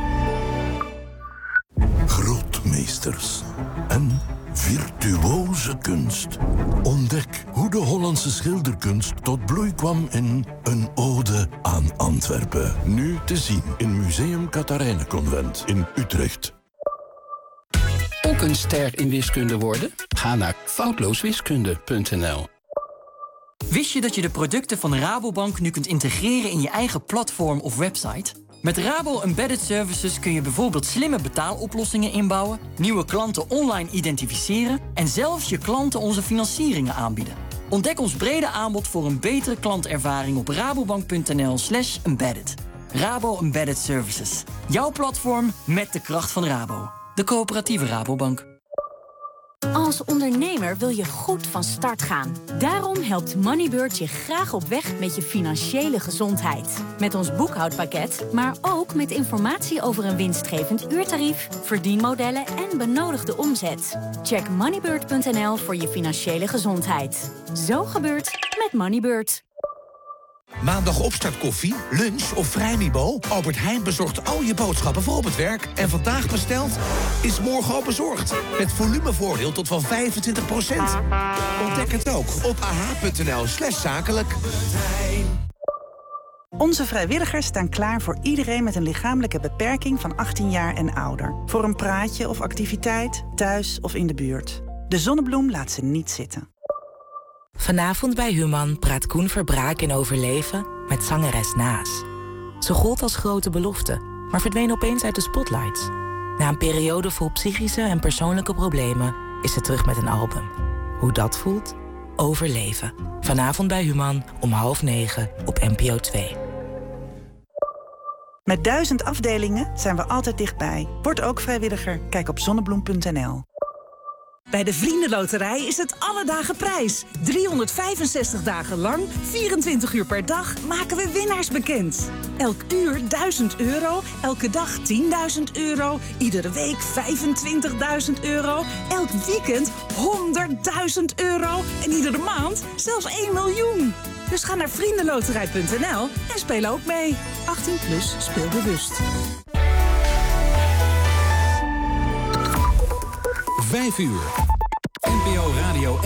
Grootmeesters en virtuoze kunst. Ontdek hoe de Hollandse schilderkunst tot bloei kwam in Een ode aan Antwerpen. Nu te zien in Museum Catharijnenconvent in Utrecht. Ook een ster in wiskunde worden? Ga naar foutlooswiskunde punt n l. Wist je dat je de producten van Rabobank nu kunt integreren in je eigen platform of website? Met Rabo Embedded Services kun je bijvoorbeeld slimme betaaloplossingen inbouwen, nieuwe klanten online identificeren en zelfs je klanten onze financieringen aanbieden. Ontdek ons brede aanbod voor een betere klantervaring op rabobank punt n l slash embedded. Rabo Embedded Services. Jouw platform met de kracht van Rabo. De coöperatieve Rabobank. Als ondernemer wil je goed van start gaan. Daarom helpt Moneybird je graag op weg met je financiële gezondheid. Met ons boekhoudpakket, maar ook met informatie over een winstgevend uurtarief, verdienmodellen en benodigde omzet. Check moneybird punt n l voor je financiële gezondheid. Zo gebeurt met Moneybird. Maandag opstartkoffie, lunch of vrijmibo? Albert Heijn bezorgt al je boodschappen voor op het werk. En vandaag besteld is morgen al bezorgd. Met volumevoordeel tot wel vijfentwintig procent. Ontdek het ook op ah punt n l slash zakelijk. Onze vrijwilligers staan klaar voor iedereen met een lichamelijke beperking van achttien jaar en ouder. Voor een praatje of activiteit, thuis of in de buurt. De Zonnebloem laat ze niet zitten. Vanavond bij Human praat Koen Verbraak in overleven met zangeres Naas. Ze gold als grote belofte, maar verdween opeens uit de spotlights. Na een periode vol psychische en persoonlijke problemen is ze terug met een album. Hoe dat voelt? Overleven. Vanavond bij Human om half negen op N P O twee. Met duizend afdelingen zijn we altijd dichtbij. Word ook vrijwilliger. Kijk op zonnebloem punt n l. Bij de Vriendenloterij is het alle dagen prijs. driehonderdvijfenzestig dagen lang, vierentwintig uur per dag, maken we winnaars bekend. Elk uur duizend euro, elke dag tienduizend euro, iedere week vijfentwintigduizend euro, elk weekend honderdduizend euro en iedere maand zelfs één miljoen. Dus ga naar vriendenloterij punt n l en speel ook mee. achttien plus, speel bewust. Vijf uur. N P O Radio